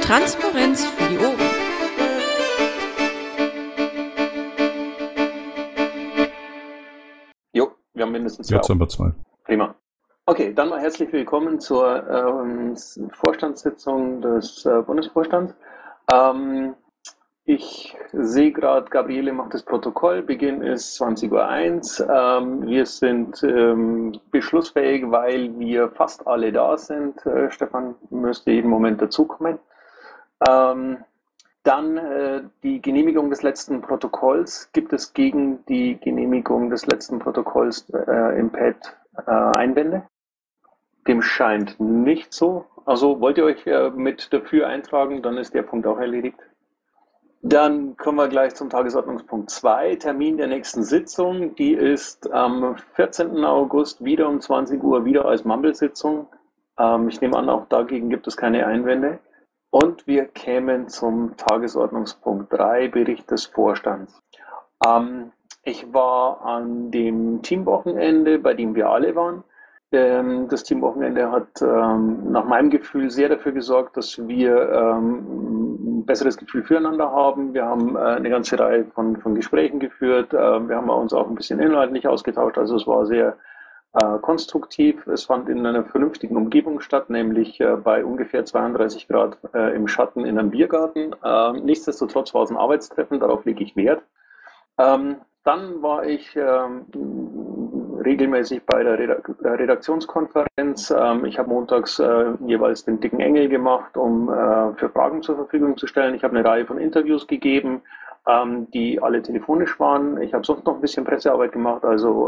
Transparenz für die Ohren. Jo, wir haben mindestens Jetzt haben wir zwei. Prima. Okay, dann mal herzlich willkommen zur Vorstandssitzung des Bundesvorstands. Ich sehe gerade, Gabriele macht das Protokoll. Beginn ist 20:01 Uhr. Wir sind beschlussfähig, weil wir fast alle da sind. Stefan müsste jeden Moment dazukommen. Dann die Genehmigung des letzten Protokolls. Gibt es gegen die Genehmigung des letzten Protokolls im Pad Einwände? Dem scheint nicht so. Also wollt ihr euch mit dafür eintragen, dann ist der Punkt auch erledigt. Dann kommen wir gleich zum Tagesordnungspunkt 2, Termin der nächsten Sitzung. Die ist am 14. August wieder um 20 Uhr, wieder als Mumble-Sitzung. Ich nehme an, auch dagegen gibt es keine Einwände. Und wir kämen zum Tagesordnungspunkt 3, Bericht des Vorstands. Ich war an dem Teamwochenende, bei dem wir alle waren. Das Teamwochenende hat nach meinem Gefühl sehr dafür gesorgt, dass wir ein besseres Gefühl füreinander haben. Wir haben eine ganze Reihe von Gesprächen geführt. Wir haben uns auch ein bisschen inhaltlich ausgetauscht. Also es war sehr konstruktiv. Es fand in einer vernünftigen Umgebung statt, nämlich bei ungefähr 32 Grad im Schatten in einem Biergarten. Nichtsdestotrotz war es ein Arbeitstreffen, darauf lege ich Wert. Dann war ich regelmäßig bei der Redaktionskonferenz. Ich habe montags jeweils den dicken Engel gemacht, um für Fragen zur Verfügung zu stellen. Ich habe eine Reihe von Interviews gegeben, die alle telefonisch waren. Ich habe sonst noch ein bisschen Pressearbeit gemacht, also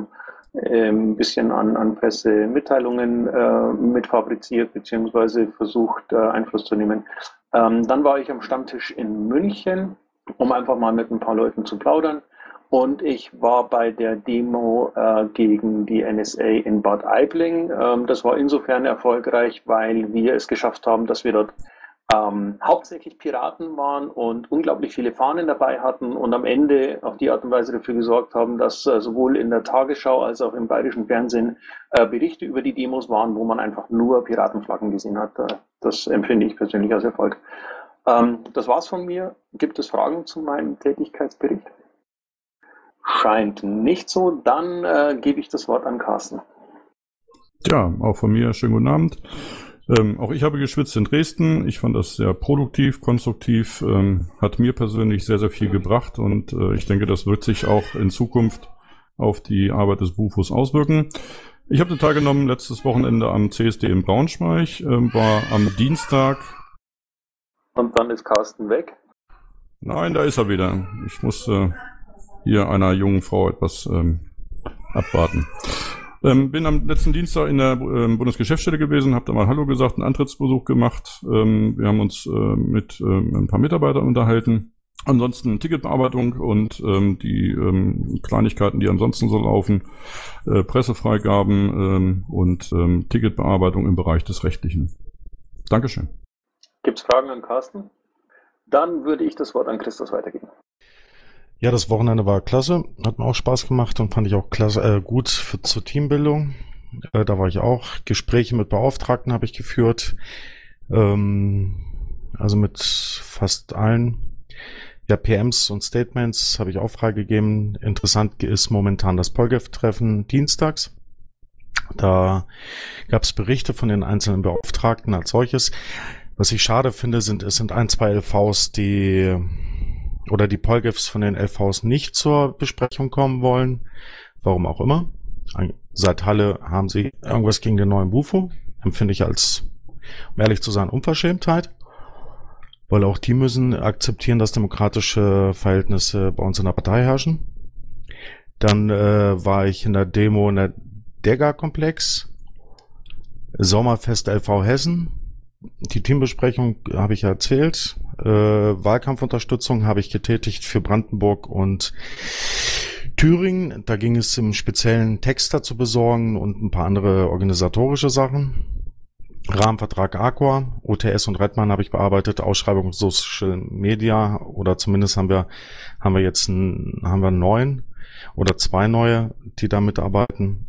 ein bisschen an Pressemitteilungen mitfabriziert bzw. versucht, Einfluss zu nehmen. Dann war ich am Stammtisch in München, um einfach mal mit ein paar Leuten zu plaudern. Und ich war bei der Demo gegen die NSA in Bad Aibling. Das war insofern erfolgreich, weil wir es geschafft haben, dass wir dort hauptsächlich Piraten waren und unglaublich viele Fahnen dabei hatten und am Ende auf die Art und Weise dafür gesorgt haben, dass sowohl in der Tagesschau als auch im bayerischen Fernsehen Berichte über die Demos waren, wo man einfach nur Piratenflaggen gesehen hat. Das empfinde ich persönlich als Erfolg. Das war's von mir. Gibt es Fragen zu meinem Tätigkeitsbericht? Scheint nicht so. Dann gebe ich das Wort an Carsten. Ja, auch von mir schönen guten Abend. Auch ich habe geschwitzt in Dresden. Ich fand das sehr produktiv, konstruktiv, hat mir persönlich sehr, sehr viel gebracht und ich denke, das wird sich auch in Zukunft auf die Arbeit des BUFOs auswirken. Ich habe teilgenommen letztes Wochenende am CSD in Braunschweig, war am Dienstag. Und dann ist Carsten weg? Nein, da ist er wieder. Ich musste hier einer jungen Frau etwas abwarten. Bin am letzten Dienstag in der Bundesgeschäftsstelle gewesen, habe da mal Hallo gesagt, einen Antrittsbesuch gemacht. Wir haben uns mit ein paar Mitarbeitern unterhalten. Ansonsten Ticketbearbeitung und die Kleinigkeiten, die ansonsten so laufen, Pressefreigaben und Ticketbearbeitung im Bereich des Rechtlichen. Dankeschön. Gibt es Fragen an Carsten? Dann würde ich das Wort an Christus weitergeben. Ja, das Wochenende war klasse, hat mir auch Spaß gemacht und fand ich auch klasse, gut zur Teambildung. Da war ich auch. Gespräche mit Beauftragten habe ich geführt, also mit fast allen. Ja, PMs und Statements habe ich auch freigegeben. Interessant ist momentan das Polgef-Treffen dienstags. Da gab es Berichte von den einzelnen Beauftragten als solches. Was ich schade finde, es sind ein, zwei LVs, die Polgefs von den LVs nicht zur Besprechung kommen wollen. Warum auch immer. Seit Halle haben sie irgendwas gegen den neuen Bufo. Empfinde ich als, um ehrlich zu sein, Unverschämtheit. Weil auch die müssen akzeptieren, dass demokratische Verhältnisse bei uns in der Partei herrschen. Dann war ich in der Demo in der Degger-Komplex. Sommerfest LV Hessen. Die Teambesprechung habe ich ja erzählt. Wahlkampfunterstützung habe ich getätigt für Brandenburg und Thüringen. Da ging es im speziellen Texter zu besorgen und ein paar andere organisatorische Sachen. Rahmenvertrag Aqua, OTS und Redmann habe ich bearbeitet, Ausschreibung Social Media oder zumindest haben wir jetzt 9 oder 2 neue, die da mitarbeiten.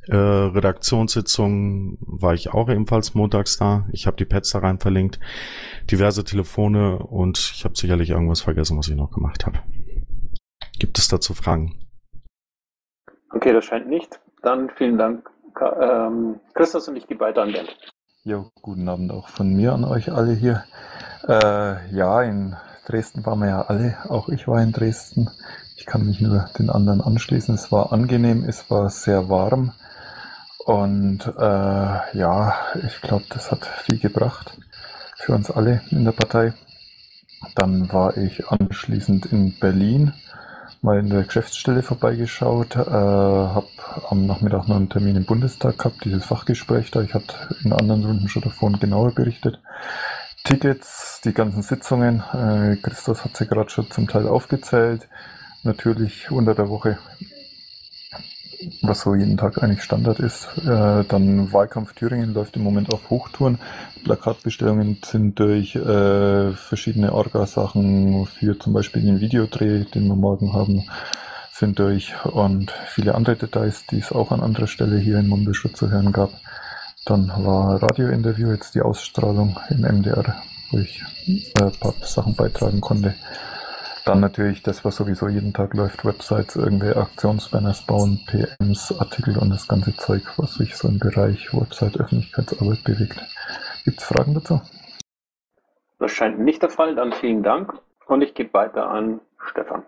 Redaktionssitzung war ich auch ebenfalls montags da. Ich habe die Pads da rein verlinkt, diverse Telefone und ich habe sicherlich irgendwas vergessen, was ich noch gemacht habe. Gibt es dazu Fragen? Okay, das scheint nicht. Dann vielen Dank, Christus, und ich gebe weiter an Bernd. Jo, guten Abend auch von mir an euch alle hier. Ja, in Dresden waren wir ja alle, auch ich war in Dresden. Ich kann mich nur den anderen anschließen. Es war angenehm, es war sehr warm und ja, ich glaube, das hat viel gebracht für uns alle in der Partei. Dann war ich anschließend in Berlin, mal in der Geschäftsstelle vorbeigeschaut, habe am Nachmittag noch einen Termin im Bundestag gehabt, dieses Fachgespräch da. Ich hatte in anderen Runden schon davon genauer berichtet. Tickets, die ganzen Sitzungen, Christus hat sie gerade schon zum Teil aufgezählt. Natürlich unter der Woche, was so jeden Tag eigentlich Standard ist. Dann Wahlkampf Thüringen läuft im Moment auf Hochtouren. Plakatbestellungen sind durch verschiedene Orga-Sachen für zum Beispiel den Videodreh, den wir morgen haben, sind durch und viele andere Details, die es auch an anderer Stelle hier in Mumbleschutt zu hören gab. Dann war Radiointerview, jetzt die Ausstrahlung im MDR, wo ich ein paar Sachen beitragen konnte. Dann natürlich das, was sowieso jeden Tag läuft, Websites, irgendwelche Aktionsbanners bauen, PMs, Artikel und das ganze Zeug, was sich so im Bereich Website-Öffentlichkeitsarbeit bewegt. Gibt es Fragen dazu? Das scheint nicht der Fall, dann vielen Dank und ich gebe weiter an Stefan.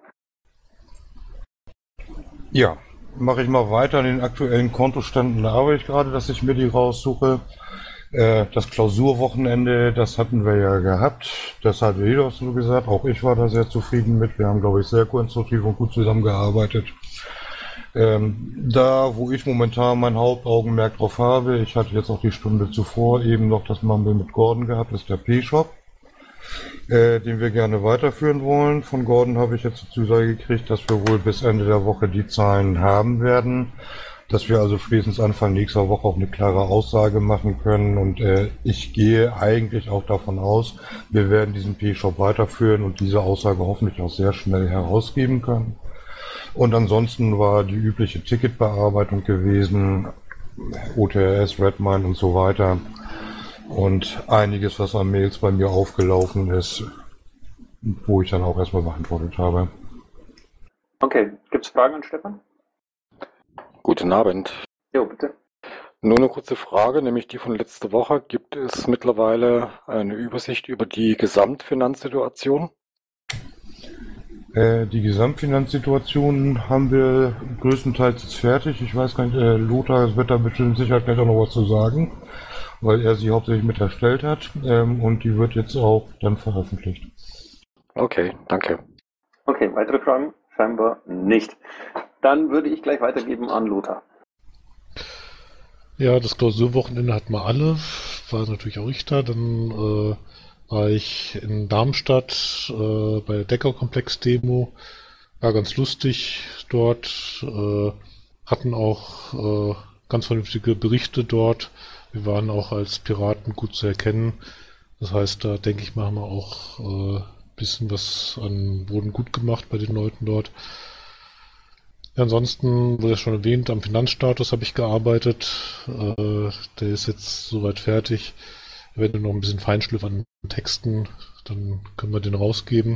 Ja, mache ich mal weiter an den aktuellen Kontoständen. Da arbeite ich gerade, dass ich mir die raussuche. Das Klausurwochenende, das hatten wir ja gehabt. Das hat jeder so gesagt. Auch ich war da sehr zufrieden mit. Wir haben, glaube ich, sehr konstruktiv und gut zusammengearbeitet. Da, wo ich momentan mein Hauptaugenmerk drauf habe, ich hatte jetzt auch die Stunde zuvor eben noch das Mumble mit Gordon gehabt, ist der P-Shop, den wir gerne weiterführen wollen. Von Gordon habe ich jetzt die Zusage gekriegt, dass wir wohl bis Ende der Woche die Zahlen haben werden. Dass wir also spätestens Anfang nächster Woche auch eine klare Aussage machen können. Und ich gehe eigentlich auch davon aus, wir werden diesen P-Shop weiterführen und diese Aussage hoffentlich auch sehr schnell herausgeben können. Und ansonsten war die übliche Ticketbearbeitung gewesen, OTRS, Redmine und so weiter. Und einiges, was an Mails bei mir aufgelaufen ist, wo ich dann auch erstmal beantwortet habe. Okay, gibt es Fragen an Stefan? Guten Abend. Jo, bitte. Nur eine kurze Frage, nämlich die von letzter Woche. Gibt es mittlerweile eine Übersicht über die Gesamtfinanzsituation? Die Gesamtfinanzsituation haben wir größtenteils jetzt fertig. Ich weiß gar nicht, Lothar wird da bestimmt sicher gleich auch noch was zu sagen, weil er sie hauptsächlich mit erstellt hat und die wird jetzt auch dann veröffentlicht. Okay, danke. Okay, weitere Fragen? Scheinbar nicht. Dann würde ich gleich weitergeben an Lothar. Ja, das Klausurwochenende hatten wir alle, war natürlich auch ich da. Dann war ich in Darmstadt bei der Decker-Komplex-Demo. War ganz lustig dort. Hatten auch ganz vernünftige Berichte dort. Wir waren auch als Piraten gut zu erkennen. Das heißt, da denke ich, machen wir auch ein bisschen was an Boden gut gemacht bei den Leuten dort. Ja, ansonsten wurde ja schon erwähnt, am Finanzstatus habe ich gearbeitet. Der ist jetzt soweit fertig. Wir werden noch ein bisschen Feinschliff an Texten, dann können wir den rausgeben.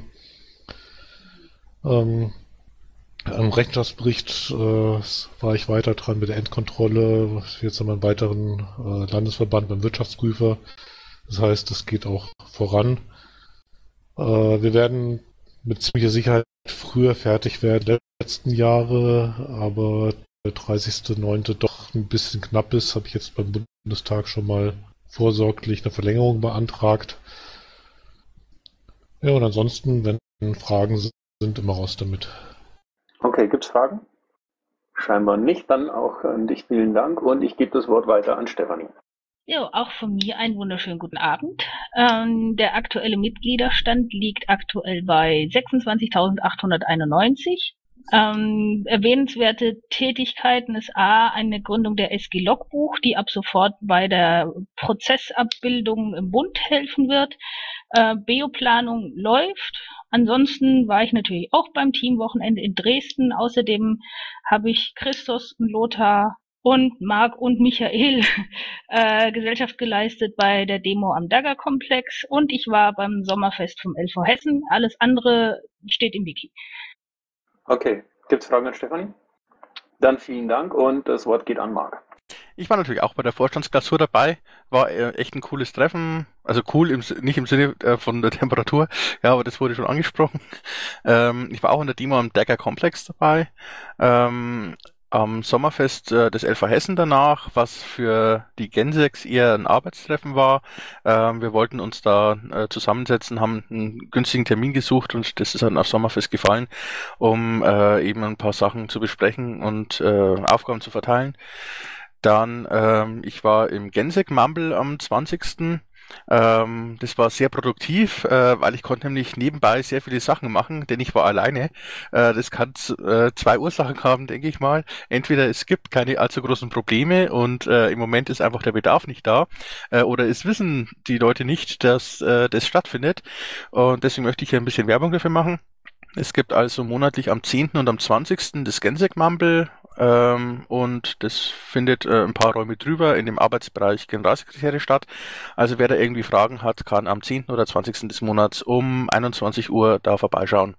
Am Rechenschaftsbericht war ich weiter dran mit der Endkontrolle. Jetzt haben wir einen weiteren Landesverband beim Wirtschaftsprüfer. Das heißt, es geht auch voran. Wir werden mit ziemlicher Sicherheit früher fertig werden der letzten Jahre, aber der 30.09. doch ein bisschen knapp ist, habe ich jetzt beim Bundestag schon mal vorsorglich eine Verlängerung beantragt. Ja, und ansonsten, wenn Fragen sind, immer raus damit. Okay, gibt es Fragen? Scheinbar nicht, dann auch an dich vielen Dank und ich gebe das Wort weiter an Stefanie. Ja, auch von mir einen wunderschönen guten Abend. Der aktuelle Mitgliederstand liegt aktuell bei 26.891. Erwähnenswerte Tätigkeiten ist A, eine Gründung der SG Logbuch, die ab sofort bei der Prozessabbildung im Bund helfen wird. Bioplanung läuft. Ansonsten war ich natürlich auch beim Teamwochenende in Dresden. Außerdem habe ich Christos und Lothar und Marc und Michael Gesellschaft geleistet bei der Demo am Dagger-Komplex und ich war beim Sommerfest vom LV Hessen. Alles andere steht im Wiki. Okay, gibt es Fragen an Stefanie? Dann vielen Dank und das Wort geht an Marc. Ich war natürlich auch bei der Vorstandsklausur dabei, war echt ein cooles Treffen, also cool, nicht im Sinne von der Temperatur, ja, aber das wurde schon angesprochen. Ich war auch in der Demo am Dagger Komplex dabei, am Sommerfest des LV Hessen danach, was für die Gensex eher ein Arbeitstreffen war. Wir wollten uns da zusammensetzen, haben einen günstigen Termin gesucht und das ist dann auf Sommerfest gefallen, um eben ein paar Sachen zu besprechen und Aufgaben zu verteilen. Dann, ich war im Gensec Mumble am 20. Das war sehr produktiv, weil ich konnte nämlich nebenbei sehr viele Sachen machen, denn ich war alleine. Das kann zwei Ursachen haben, denke ich mal. Entweder es gibt keine allzu großen Probleme und im Moment ist einfach der Bedarf nicht da, oder es wissen die Leute nicht, dass das stattfindet. Und deswegen möchte ich hier ein bisschen Werbung dafür machen. Es gibt also monatlich am 10. und am 20. das Gensec Mumble. Und das findet ein paar Räume drüber in dem Arbeitsbereich Generalsekretäre statt. Also wer da irgendwie Fragen hat, kann am 10. oder 20. des Monats um 21 Uhr da vorbeischauen.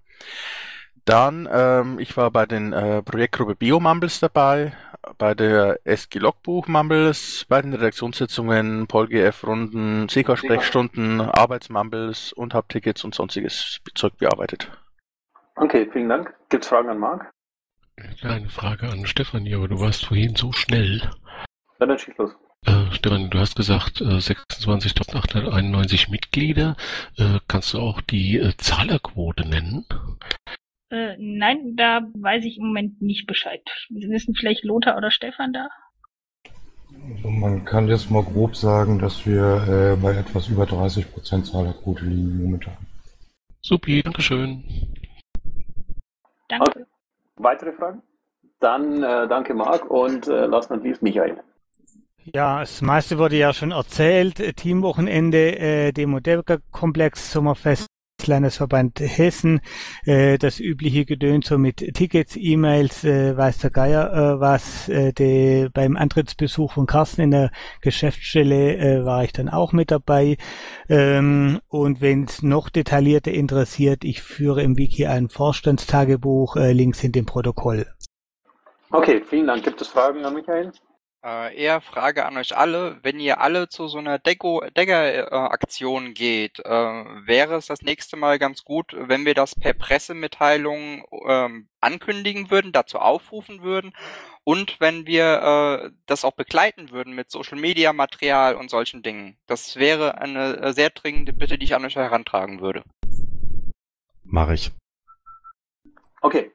Dann, ich war bei den Projektgruppe Bio-Mumbles dabei, bei der SG Logbuch Mumbles, bei den Redaktionssitzungen, PolGF-Runden, CK-Sprechstunden, Arbeitsmumbles und habe Tickets und sonstiges Zeug bearbeitet. Okay, vielen Dank. Gibt es Fragen an Marc? Eine Frage an Stefanie, aber du warst vorhin so schnell. Ja, dann schieß los. Stefanie, du hast gesagt 26.891 Mitglieder. Kannst du auch die Zahlerquote nennen? Nein, da weiß ich im Moment nicht Bescheid. Wissen vielleicht Lothar oder Stefan da? Also man kann jetzt mal grob sagen, dass wir bei etwas über 30% Zahlerquote liegen momentan. Supi, Dankeschön. Danke. Okay. Weitere Fragen? Dann danke Marc und last not least Michael. Ja, das meiste wurde ja schon erzählt. Teamwochenende, Demo Dagger-Komplex, Sommerfest, Landesverband Hessen, das übliche Gedöns mit Tickets, E-Mails, weiß der Geier was. Beim Antrittsbesuch von Carsten in der Geschäftsstelle war ich dann auch mit dabei. Und wenn es noch detaillierter interessiert, ich führe im Wiki ein Vorstandstagebuch, Links in dem Protokoll. Okay, vielen Dank. Gibt es Fragen an Michael? Eher Frage an euch alle, wenn ihr alle zu so einer Dagger-Aktion geht, wäre es das nächste Mal ganz gut, wenn wir das per Pressemitteilung ankündigen würden, dazu aufrufen würden und wenn wir das auch begleiten würden mit Social-Media-Material und solchen Dingen. Das wäre eine sehr dringende Bitte, die ich an euch herantragen würde. Mache ich. Okay.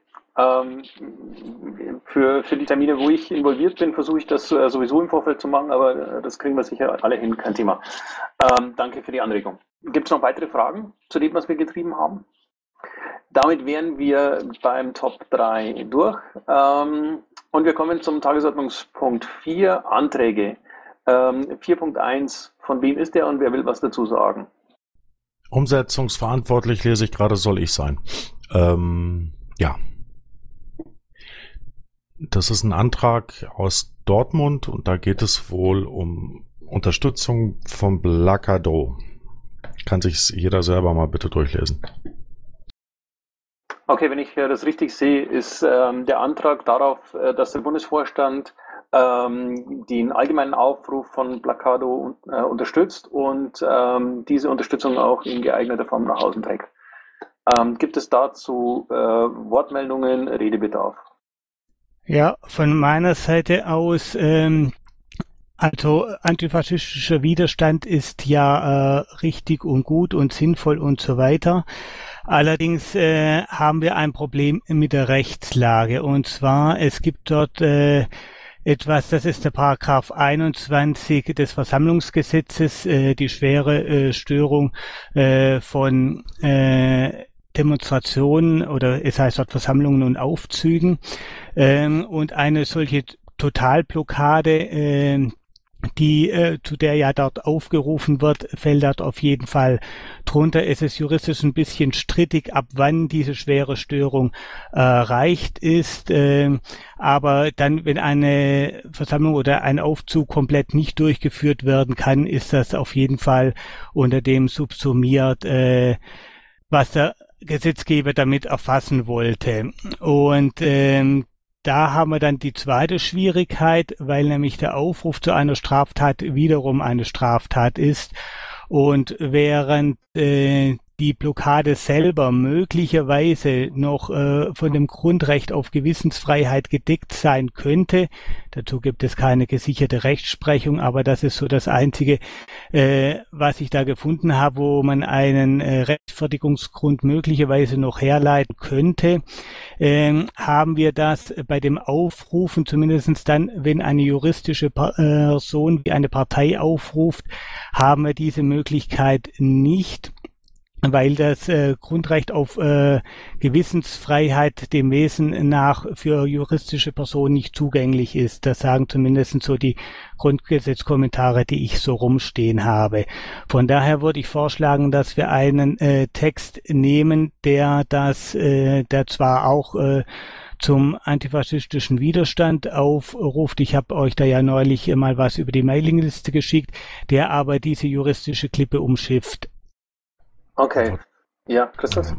Für die Termine, wo ich involviert bin, versuche ich das sowieso im Vorfeld zu machen, aber das kriegen wir sicher alle hin, kein Thema. Danke für die Anregung. Gibt es noch weitere Fragen zu dem, was wir getrieben haben? Damit wären wir beim Top 3 durch und wir kommen zum Tagesordnungspunkt 4, Anträge. 4.1, von wem ist der und wer will was dazu sagen? Umsetzungsverantwortlich lese ich gerade, soll ich sein. Ja. Das ist ein Antrag aus Dortmund und da geht es wohl um Unterstützung von Blacado. Kann sich jeder selber mal bitte durchlesen. Okay, wenn ich das richtig sehe, ist der Antrag darauf, dass der Bundesvorstand den allgemeinen Aufruf von Blacado unterstützt und diese Unterstützung auch in geeigneter Form nach außen trägt. Gibt es dazu Wortmeldungen, Redebedarf? Ja, von meiner Seite aus, also antifaschistischer Widerstand ist ja richtig und gut und sinnvoll und so weiter. Allerdings haben wir ein Problem mit der Rechtslage und zwar, es gibt dort etwas, das ist der Paragraph 21 des Versammlungsgesetzes, die schwere Störung von Demonstrationen oder es heißt dort Versammlungen und Aufzügen und eine solche Totalblockade zu der ja dort aufgerufen wird, fällt dort auf jeden Fall drunter. Es ist juristisch ein bisschen strittig, ab wann diese schwere Störung erreicht ist. Aber dann, wenn eine Versammlung oder ein Aufzug komplett nicht durchgeführt werden kann, ist das auf jeden Fall unter dem subsumiert, was der Gesetzgeber damit erfassen wollte. Und da haben wir dann die zweite Schwierigkeit, weil nämlich der Aufruf zu einer Straftat wiederum eine Straftat ist. Und während die Blockade selber möglicherweise noch von dem Grundrecht auf Gewissensfreiheit gedeckt sein könnte, dazu gibt es keine gesicherte Rechtsprechung, aber das ist so das Einzige, was ich da gefunden habe, wo man einen Rechtfertigungsgrund möglicherweise noch herleiten könnte, haben wir das bei dem Aufrufen, zumindest dann, wenn eine juristische Person wie eine Partei aufruft, haben wir diese Möglichkeit nicht, weil das Grundrecht auf Gewissensfreiheit dem Wesen nach für juristische Personen nicht zugänglich ist. Das sagen zumindest so die Grundgesetzkommentare, die ich so rumstehen habe. Von daher würde ich vorschlagen, dass wir einen Text nehmen, der zwar auch zum antifaschistischen Widerstand aufruft. Ich habe euch da ja neulich mal was über die Mailingliste geschickt, der aber diese juristische Klippe umschifft. Okay. Ja, Christoph?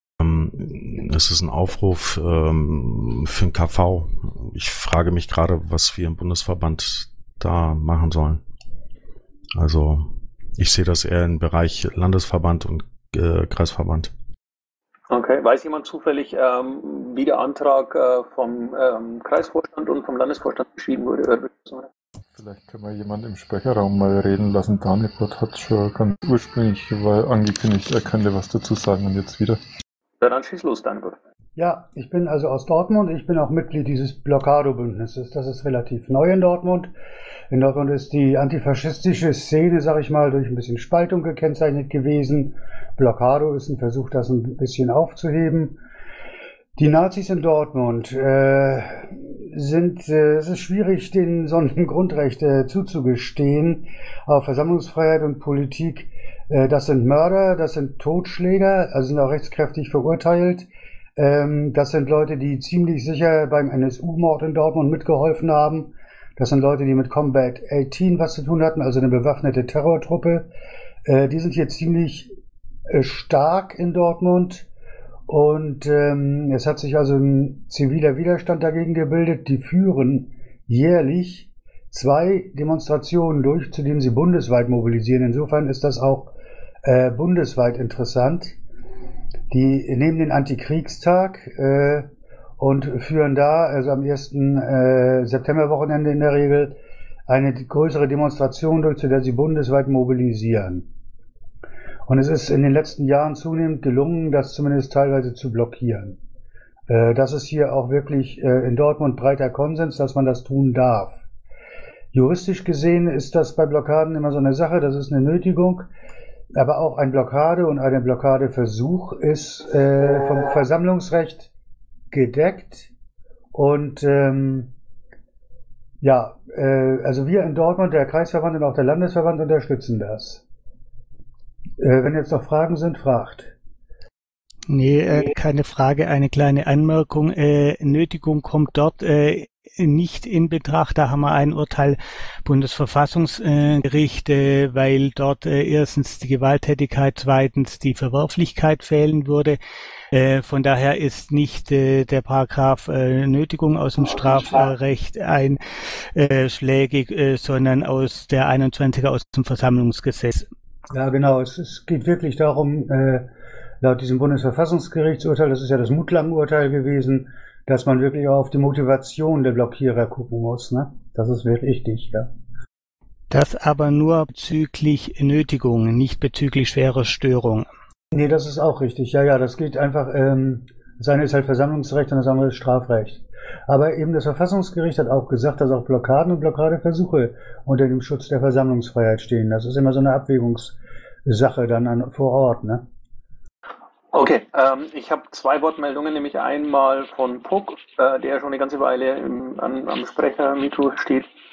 Es ist ein Aufruf für den KV. Ich frage mich gerade, was wir im Bundesverband da machen sollen. Also ich sehe das eher im Bereich Landesverband und Kreisverband. Okay. Weiß jemand zufällig, wie der Antrag vom Kreisvorstand und vom Landesvorstand geschrieben wurde? Vielleicht können wir jemanden im Sprecherraum mal reden lassen. Daniel hat schon ganz ursprünglich angekündigt, er könnte was dazu sagen und jetzt wieder. Ja, dann schieß los, Daniel. Ja, ich bin also aus Dortmund. Ich bin auch Mitglied dieses Blockado-Bündnisses. Das ist relativ neu in Dortmund. In Dortmund ist die antifaschistische Szene, sag ich mal, durch ein bisschen Spaltung gekennzeichnet gewesen. Blockado ist ein Versuch, das ein bisschen aufzuheben. Die Nazis in Dortmund es ist schwierig, denen so ein Grundrecht zuzugestehen auf Versammlungsfreiheit und Politik. Das sind Mörder, das sind Totschläger, also sind auch rechtskräftig verurteilt. Das sind Leute, die ziemlich sicher beim NSU-Mord in Dortmund mitgeholfen haben. Das sind Leute, die mit Combat 18 was zu tun hatten, also eine bewaffnete Terrortruppe. Die sind hier ziemlich stark in Dortmund. Und es hat sich also ein ziviler Widerstand dagegen gebildet. Die führen jährlich 2 Demonstrationen durch, zu denen sie bundesweit mobilisieren. Insofern ist das auch bundesweit interessant. Die nehmen den Antikriegstag und führen da, also am 1. Septemberwochenende in der Regel, eine größere Demonstration durch, zu der sie bundesweit mobilisieren. Und es ist in den letzten Jahren zunehmend gelungen, das zumindest teilweise zu blockieren. Das ist hier auch wirklich in Dortmund breiter Konsens, dass man das tun darf. Juristisch gesehen ist das bei Blockaden immer so eine Sache, das ist eine Nötigung. Aber auch ein Blockade und ein Blockadeversuch ist vom Versammlungsrecht gedeckt. Und also wir in Dortmund, der Kreisverband und auch der Landesverband unterstützen das. Wenn jetzt noch Fragen sind, fragt. Nee, keine Frage, eine kleine Anmerkung. Nötigung kommt dort nicht in Betracht. Da haben wir ein Urteil Bundesverfassungsgericht, weil dort erstens die Gewalttätigkeit, zweitens die Verwerflichkeit fehlen würde. Von daher ist nicht der Paragraph Nötigung aus dem Strafrecht einschlägig, sondern aus der 21er aus dem Versammlungsgesetz. Ja, genau. Es geht wirklich darum, laut diesem Bundesverfassungsgerichtsurteil, das ist ja das Mutlang-Urteil gewesen, dass man wirklich auch auf die Motivation der Blockierer gucken muss. Ne? Das ist wirklich wichtig, ja. Das aber nur bezüglich Nötigung, nicht bezüglich schwerer Störung. Nee, das ist auch richtig. Ja, das geht einfach, das eine ist halt Versammlungsrecht und das andere ist Strafrecht. Aber eben das Verfassungsgericht hat auch gesagt, dass auch Blockaden und Blockadeversuche unter dem Schutz der Versammlungsfreiheit stehen. Das ist immer so eine Abwägungssache dann vor Ort, ne? Okay, ich habe 2 Wortmeldungen, nämlich einmal von Puck, der schon eine ganze Weile am Sprechermikro steht.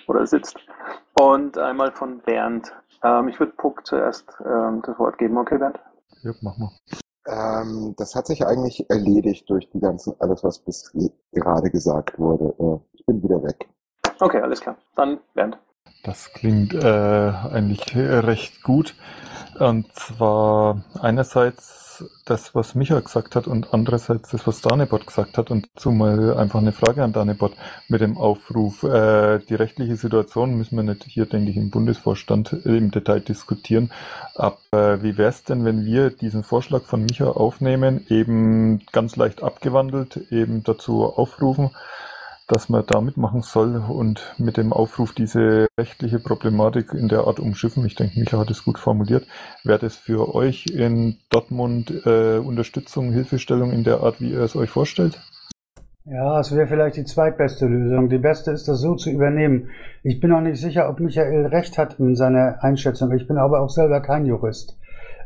oder sitzt. Und einmal von Bernd. Ich würde Puck zuerst das Wort geben. Okay, Bernd? Ja, mach mal. Das hat sich eigentlich erledigt durch alles, was bis gerade gesagt wurde. Ich bin wieder weg. Okay, alles klar. Dann Bernd. Das klingt eigentlich recht gut. Und zwar einerseits das, was Micha gesagt hat und andererseits das, was Danebot gesagt hat. Und dazu mal einfach eine Frage an Danebot mit dem Aufruf. Die rechtliche Situation müssen wir nicht hier, denke ich, im Bundesvorstand im Detail diskutieren. Aber wie wäre es denn, wenn wir diesen Vorschlag von Micha aufnehmen, eben ganz leicht abgewandelt, eben dazu aufrufen, dass man da mitmachen soll und mit dem Aufruf diese rechtliche Problematik in der Art umschiffen. Ich denke, Micha hat es gut formuliert. Wäre das für euch in Dortmund Unterstützung, Hilfestellung in der Art, wie ihr es euch vorstellt? Ja, es wäre vielleicht die zweitbeste Lösung. Die beste ist, das so zu übernehmen. Ich bin auch nicht sicher, ob Michael recht hat in seiner Einschätzung. Ich bin aber auch selber kein Jurist.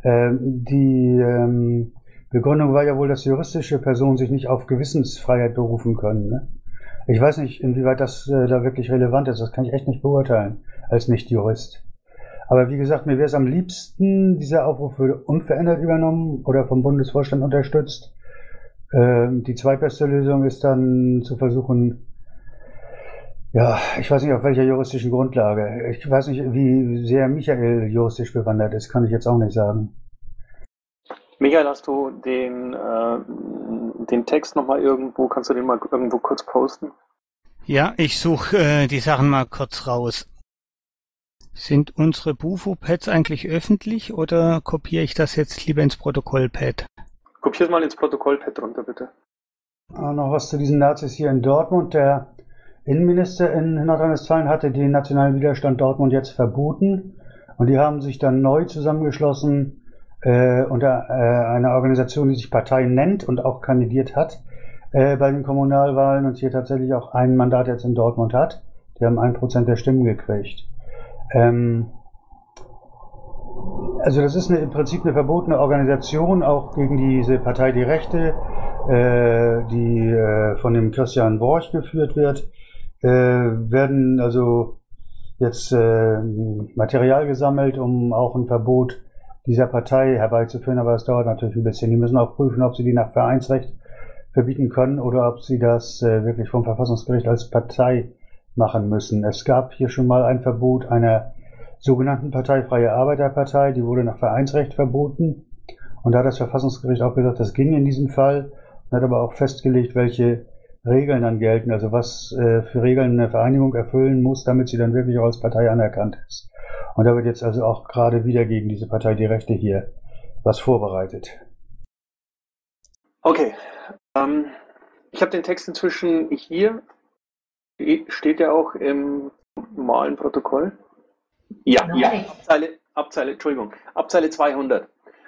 Die Begründung war ja wohl, dass juristische Personen sich nicht auf Gewissensfreiheit berufen können. Ne? Ich weiß nicht, inwieweit das da wirklich relevant ist. Das kann ich echt nicht beurteilen als Nicht-Jurist. Aber wie gesagt, mir wäre es am liebsten, dieser Aufruf würde unverändert übernommen oder vom Bundesvorstand unterstützt. Die zweitbeste Lösung ist dann zu versuchen, ja, ich weiß nicht auf welcher juristischen Grundlage. Ich weiß nicht, wie sehr Michael juristisch bewandert ist, kann ich jetzt auch nicht sagen. Michael, hast du den Text nochmal irgendwo, kannst du den mal irgendwo kurz posten? Ja, ich suche die Sachen mal kurz raus. Sind unsere Bufo-Pads eigentlich öffentlich oder kopiere ich das jetzt lieber ins Protokoll-Pad? Kopier es mal ins Protokoll-Pad runter, bitte. Noch was zu diesen Nazis hier in Dortmund. Der Innenminister in Nordrhein-Westfalen hatte den nationalen Widerstand Dortmund jetzt verboten und die haben sich dann neu zusammengeschlossen unter einer Organisation, die sich Partei nennt und auch kandidiert hat bei den Kommunalwahlen und hier tatsächlich auch ein Mandat jetzt in Dortmund hat. Die haben 1% der Stimmen gekriegt. Also das ist im Prinzip eine verbotene Organisation, auch gegen diese Partei Die Rechte, die von dem Christian Worch geführt wird, werden also jetzt Material gesammelt, um auch ein Verbot dieser Partei herbeizuführen, aber es dauert natürlich ein bisschen. Die müssen auch prüfen, ob sie die nach Vereinsrecht verbieten können oder ob sie das wirklich vom Verfassungsgericht als Partei machen müssen. Es gab hier schon mal ein Verbot einer sogenannten Parteifreie Arbeiterpartei, die wurde nach Vereinsrecht verboten und da hat das Verfassungsgericht auch gesagt, das ging in diesem Fall und hat aber auch festgelegt, welche Regeln dann gelten, also was für Regeln eine Vereinigung erfüllen muss, damit sie dann wirklich auch als Partei anerkannt ist. Und da wird jetzt also auch gerade wieder gegen diese Partei Die Rechte hier was vorbereitet. Okay, ich habe den Text inzwischen hier. Steht ja auch im normalen Protokoll. Ja, Abzeile 200.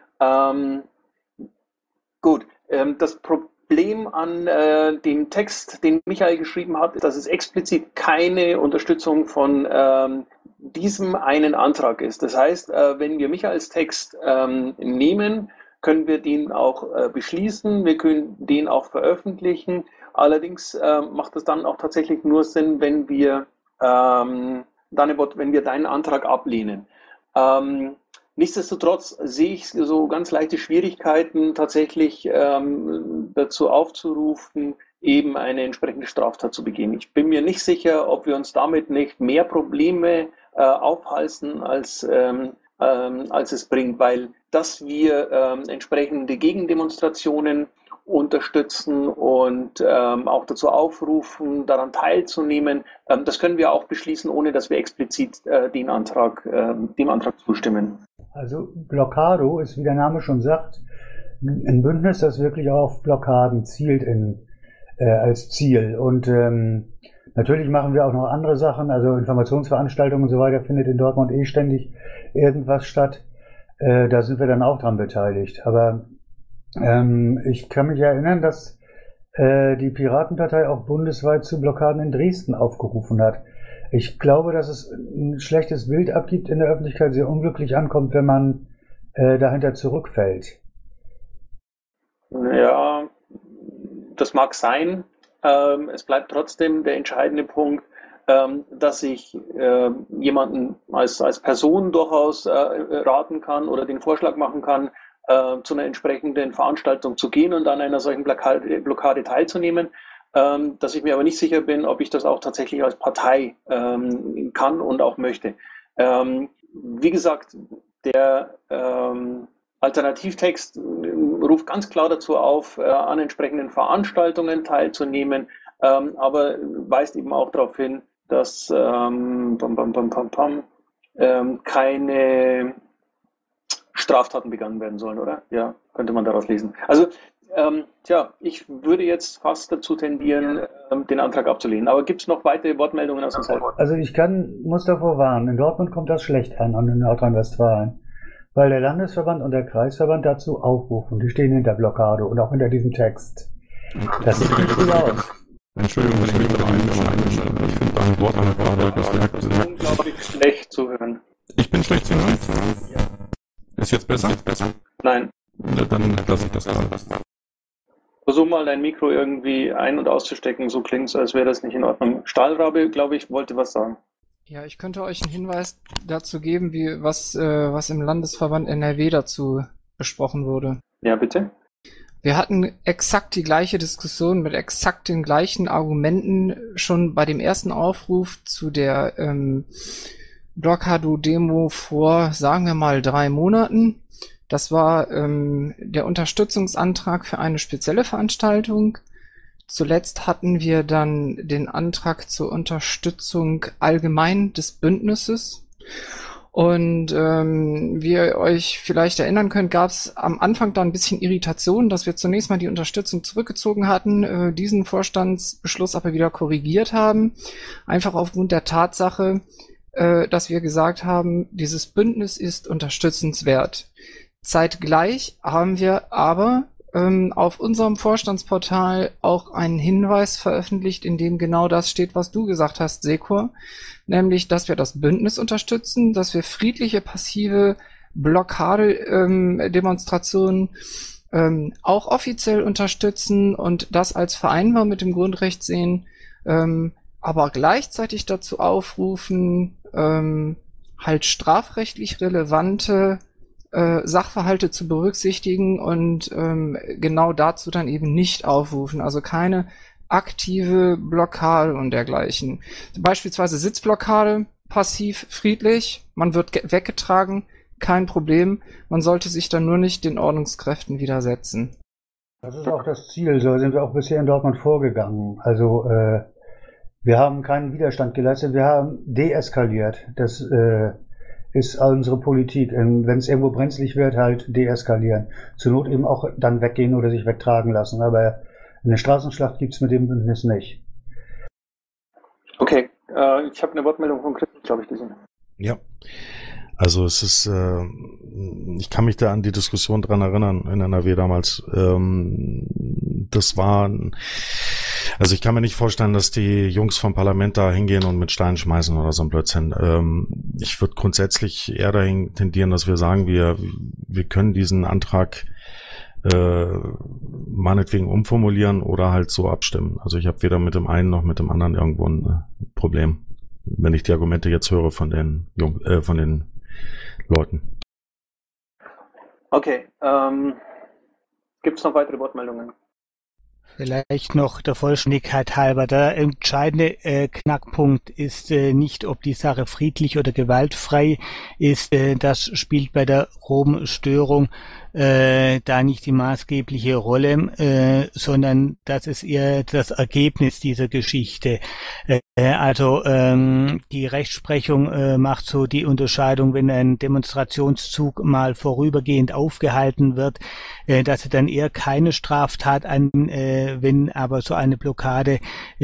Gut, das Problem an dem Text, den Michael geschrieben hat, ist, dass es explizit keine Unterstützung von diesem einen Antrag ist. Das heißt, wenn wir Michaels Text nehmen, können wir den auch beschließen, wir können den auch veröffentlichen. Allerdings macht es dann auch tatsächlich nur Sinn, wenn wir wenn wir deinen Antrag ablehnen. Nichtsdestotrotz sehe ich so ganz leichte Schwierigkeiten, tatsächlich dazu aufzurufen, eben eine entsprechende Straftat zu begehen. Ich bin mir nicht sicher, ob wir uns damit nicht mehr Probleme aufhalsen, als es bringt, weil dass wir entsprechende Gegendemonstrationen unterstützen und auch dazu aufrufen, daran teilzunehmen. Das können wir auch beschließen, ohne dass wir explizit dem Antrag zustimmen. Also Blockado ist, wie der Name schon sagt, ein Bündnis, das wirklich auf Blockaden zielt als Ziel. Und natürlich machen wir auch noch andere Sachen, also Informationsveranstaltungen und so weiter findet in Dortmund ständig irgendwas statt. Da sind wir dann auch dran beteiligt. Aber ich kann mich erinnern, dass die Piratenpartei auch bundesweit zu Blockaden in Dresden aufgerufen hat. Ich glaube, dass es ein schlechtes Bild abgibt in der Öffentlichkeit, sehr unglücklich ankommt, wenn man dahinter zurückfällt. Ja, das mag sein. Es bleibt trotzdem der entscheidende Punkt, dass ich jemanden als Person durchaus raten kann oder den Vorschlag machen kann, zu einer entsprechenden Veranstaltung zu gehen und an einer solchen Blockade teilzunehmen, dass ich mir aber nicht sicher bin, ob ich das auch tatsächlich als Partei kann und auch möchte. Wie gesagt, der Alternativtext ruft ganz klar dazu auf, an entsprechenden Veranstaltungen teilzunehmen, aber weist eben auch darauf hin, dass keine Straftaten begangen werden sollen, oder? Ja, könnte man daraus lesen. Also, ich würde jetzt fast dazu tendieren, den Antrag abzulehnen. Aber gibt es noch weitere Wortmeldungen aus dem Saal? Also ich muss davor warnen, in Dortmund kommt das schlecht an und in Nordrhein-Westfalen. Weil der Landesverband und der Kreisverband dazu aufrufen. Die stehen hinter Blockade und auch hinter diesem Text. Das sieht nicht gut aus. Entschuldigung, wenn ich da einmische. Ich finde deine Worte gerade gesagt. Unglaublich schlecht zu hören. Ich bin schlecht zu hören? Ja. Ist jetzt besser? Nein. Dann lasse ich das gerade. Versuch mal dein Mikro irgendwie ein- und auszustecken, so klingt es, als wäre das nicht in Ordnung. Stahlrabe, glaube ich, wollte was sagen. Ja, ich könnte euch einen Hinweis dazu geben, was im Landesverband NRW dazu besprochen wurde. Ja, bitte. Wir hatten exakt die gleiche Diskussion mit exakt den gleichen Argumenten schon bei dem ersten Aufruf zu der Blockado-Demo vor, sagen wir mal, 3 Monaten. Das war der Unterstützungsantrag für eine spezielle Veranstaltung. Zuletzt hatten wir dann den Antrag zur Unterstützung allgemein des Bündnisses. Und wie ihr euch vielleicht erinnern könnt, gab es am Anfang dann ein bisschen Irritation, dass wir zunächst mal die Unterstützung zurückgezogen hatten, diesen Vorstandsbeschluss aber wieder korrigiert haben. Einfach aufgrund der Tatsache, dass wir gesagt haben, dieses Bündnis ist unterstützenswert. Zeitgleich haben wir aber auf unserem Vorstandsportal auch einen Hinweis veröffentlicht, in dem genau das steht, was du gesagt hast, Sekor, nämlich, dass wir das Bündnis unterstützen, dass wir friedliche, passive Blockade-Demonstrationen auch offiziell unterstützen und das als vereinbar mit dem Grundrecht sehen, aber gleichzeitig dazu aufrufen, halt strafrechtlich relevante Sachverhalte zu berücksichtigen und genau dazu dann eben nicht aufrufen. Also keine aktive Blockade und dergleichen. Beispielsweise Sitzblockade, passiv, friedlich, man wird weggetragen, kein Problem. Man sollte sich dann nur nicht den Ordnungskräften widersetzen. Das ist auch das Ziel, so sind wir auch bisher in Dortmund vorgegangen. Also wir haben keinen Widerstand geleistet, wir haben deeskaliert. Das ist unsere Politik. Wenn es irgendwo brenzlig wird, halt deeskalieren. Zur Not eben auch dann weggehen oder sich wegtragen lassen. Aber eine Straßenschlacht gibt's mit dem Bündnis nicht. Okay, ich habe eine Wortmeldung von Chris, glaube ich, gesehen. Ja, also es ist, ich kann mich da an die Diskussion dran erinnern in NRW damals. Das war, also ich kann mir nicht vorstellen, dass die Jungs vom Parlament da hingehen und mit Steinen schmeißen oder so ein Blödsinn. Ich würde grundsätzlich eher dahin tendieren, dass wir sagen, wir können diesen Antrag meinetwegen umformulieren oder halt so abstimmen. Also ich habe weder mit dem einen noch mit dem anderen irgendwo ein Problem, wenn ich die Argumente jetzt höre von den Leuten. Okay, gibt es noch weitere Wortmeldungen? Vielleicht noch der Vollständigkeit halber. Der entscheidende Knackpunkt ist nicht, ob die Sache friedlich oder gewaltfrei ist. Das spielt bei der groben Störung da nicht die maßgebliche Rolle, sondern das ist eher das Ergebnis dieser Geschichte. Also die Rechtsprechung macht so die Unterscheidung, wenn ein Demonstrationszug mal vorübergehend aufgehalten wird, dass er dann eher keine Straftat wenn aber so eine Blockade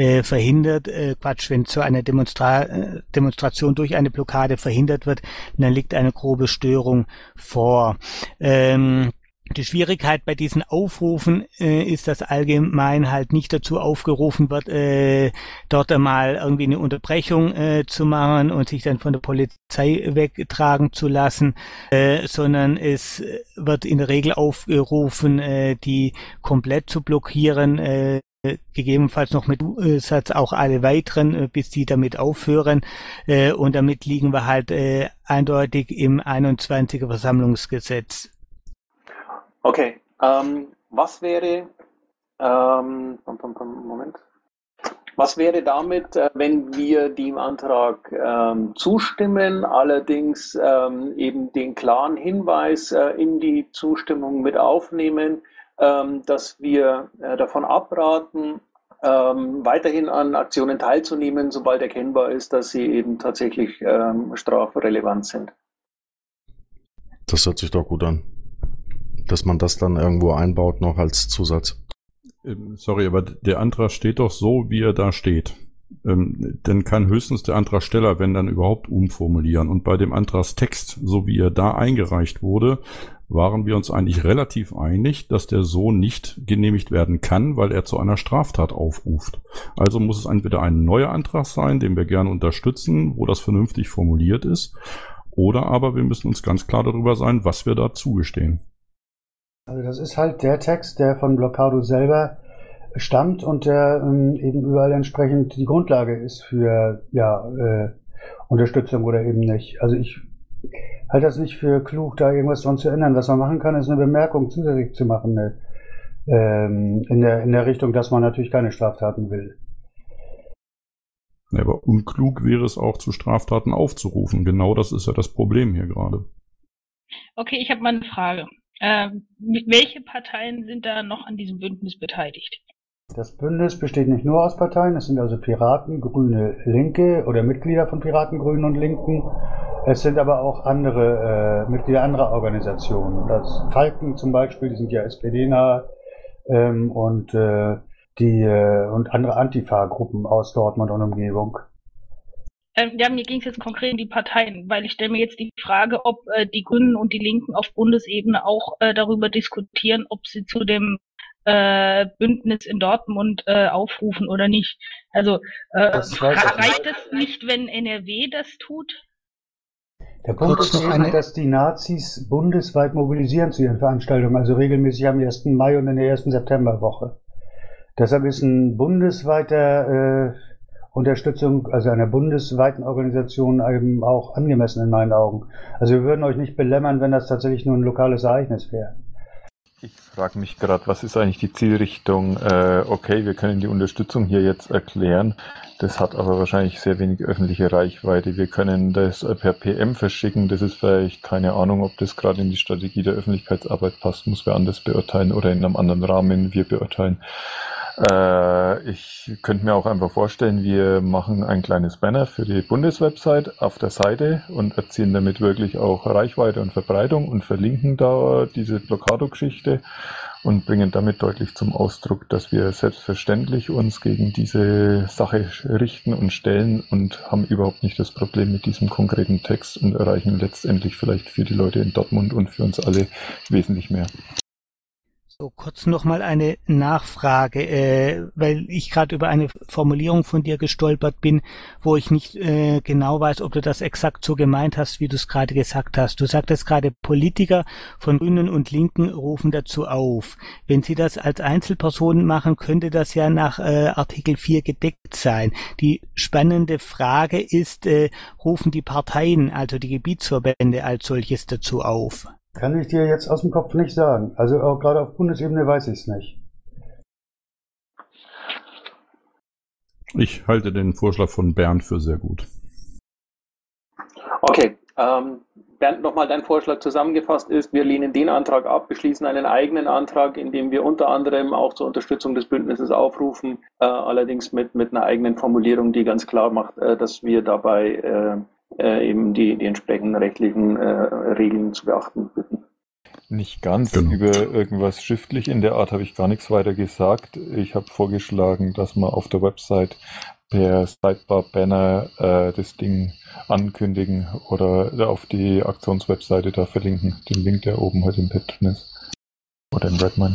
wenn so eine Demonstration durch eine Blockade verhindert wird, dann liegt eine grobe Störung vor. Die Schwierigkeit bei diesen Aufrufen ist, dass allgemein halt nicht dazu aufgerufen wird, dort einmal irgendwie eine Unterbrechung zu machen und sich dann von der Polizei wegtragen zu lassen, sondern es wird in der Regel aufgerufen, die komplett zu blockieren, gegebenenfalls noch mit Zusatz auch alle weiteren, bis die damit aufhören. Und damit liegen wir halt eindeutig im 21er Versammlungsgesetz. Okay, was wäre, Moment. Was wäre damit, wenn wir dem Antrag zustimmen, allerdings eben den klaren Hinweis in die Zustimmung mit aufnehmen, dass wir davon abraten, weiterhin an Aktionen teilzunehmen, sobald erkennbar ist, dass sie eben tatsächlich strafrelevant sind? Das hört sich doch gut an. Dass man das dann irgendwo einbaut noch als Zusatz. Sorry, aber der Antrag steht doch so, wie er da steht. Dann kann höchstens der Antragsteller, wenn dann überhaupt, umformulieren. Und bei dem Antragstext, so wie er da eingereicht wurde, waren wir uns eigentlich relativ einig, dass der so nicht genehmigt werden kann, weil er zu einer Straftat aufruft. Also muss es entweder ein neuer Antrag sein, den wir gerne unterstützen, wo das vernünftig formuliert ist, oder aber wir müssen uns ganz klar darüber sein, was wir da zugestehen. Also das ist halt der Text, der von Blockado selber stammt und der eben überall entsprechend die Grundlage ist für Unterstützung oder eben nicht. Also ich halte das nicht für klug, da irgendwas dran zu ändern. Was man machen kann, ist eine Bemerkung zusätzlich zu machen, in der Richtung, dass man natürlich keine Straftaten will. Ja, aber unklug wäre es auch, zu Straftaten aufzurufen. Genau das ist ja das Problem hier gerade. Okay, ich habe mal eine Frage. Welche Parteien sind da noch an diesem Bündnis beteiligt? Das Bündnis besteht nicht nur aus Parteien, es sind also Piraten, Grüne, Linke oder Mitglieder von Piraten, Grünen und Linken. Es sind aber auch andere Mitglieder anderer Organisationen. Das Falken zum Beispiel, die sind ja SPD-nah, und andere Antifa-Gruppen aus Dortmund und Umgebung. Ja, mir ging es jetzt konkret um die Parteien, weil ich stelle mir jetzt die Frage, ob die Grünen und die Linken auf Bundesebene auch darüber diskutieren, ob sie zu dem Bündnis in Dortmund aufrufen oder nicht. Also reicht es nicht, wenn NRW das tut? Der Punkt ist eben, dass die Nazis bundesweit mobilisieren zu ihren Veranstaltungen, also regelmäßig am 1. Mai und in der 1. Septemberwoche. Deshalb ist ein bundesweiter Unterstützung, also einer bundesweiten Organisation eben auch angemessen in meinen Augen. Also wir würden euch nicht belämmern, wenn das tatsächlich nur ein lokales Ereignis wäre. Ich frage mich gerade, was ist eigentlich die Zielrichtung? Okay, wir können die Unterstützung hier jetzt erklären. Das hat aber wahrscheinlich sehr wenig öffentliche Reichweite. Wir können das per PM verschicken. Das ist vielleicht keine Ahnung, ob das gerade in die Strategie der Öffentlichkeitsarbeit passt. Muss wer anders beurteilen oder in einem anderen Rahmen wir beurteilen. Ich könnte mir auch einfach vorstellen, wir machen ein kleines Banner für die Bundeswebsite auf der Seite und erzielen damit wirklich auch Reichweite und Verbreitung und verlinken da diese Blockado-Geschichte und bringen damit deutlich zum Ausdruck, dass wir selbstverständlich uns gegen diese Sache richten und stellen und haben überhaupt nicht das Problem mit diesem konkreten Text und erreichen letztendlich vielleicht für die Leute in Dortmund und für uns alle wesentlich mehr. So, kurz nochmal eine Nachfrage, weil ich gerade über eine Formulierung von dir gestolpert bin, wo ich nicht genau weiß, ob du das exakt so gemeint hast, wie du es gerade gesagt hast. Du sagtest gerade, Politiker von Grünen und Linken rufen dazu auf. Wenn sie das als Einzelpersonen machen, könnte das ja nach Artikel 4 gedeckt sein. Die spannende Frage ist, rufen die Parteien, also die Gebietsverbände als solches dazu auf? Kann ich dir jetzt aus dem Kopf nicht sagen. Also auch gerade auf Bundesebene weiß ich es nicht. Ich halte den Vorschlag von Bernd für sehr gut. Okay, Bernd, nochmal dein Vorschlag zusammengefasst ist, wir lehnen den Antrag ab, beschließen einen eigenen Antrag, in dem wir unter anderem auch zur Unterstützung des Bündnisses aufrufen, allerdings mit einer eigenen Formulierung, die ganz klar macht, dass wir dabei eben die entsprechenden rechtlichen Regeln zu beachten bitten. Nicht ganz. Genau. Über irgendwas schriftlich in der Art habe ich gar nichts weiter gesagt. Ich habe vorgeschlagen, dass man auf der Website per Sidebar-Banner das Ding ankündigen oder auf die Aktionswebseite da verlinken. Den Link, der oben halt im Pad drin ist. Oder im Redmine.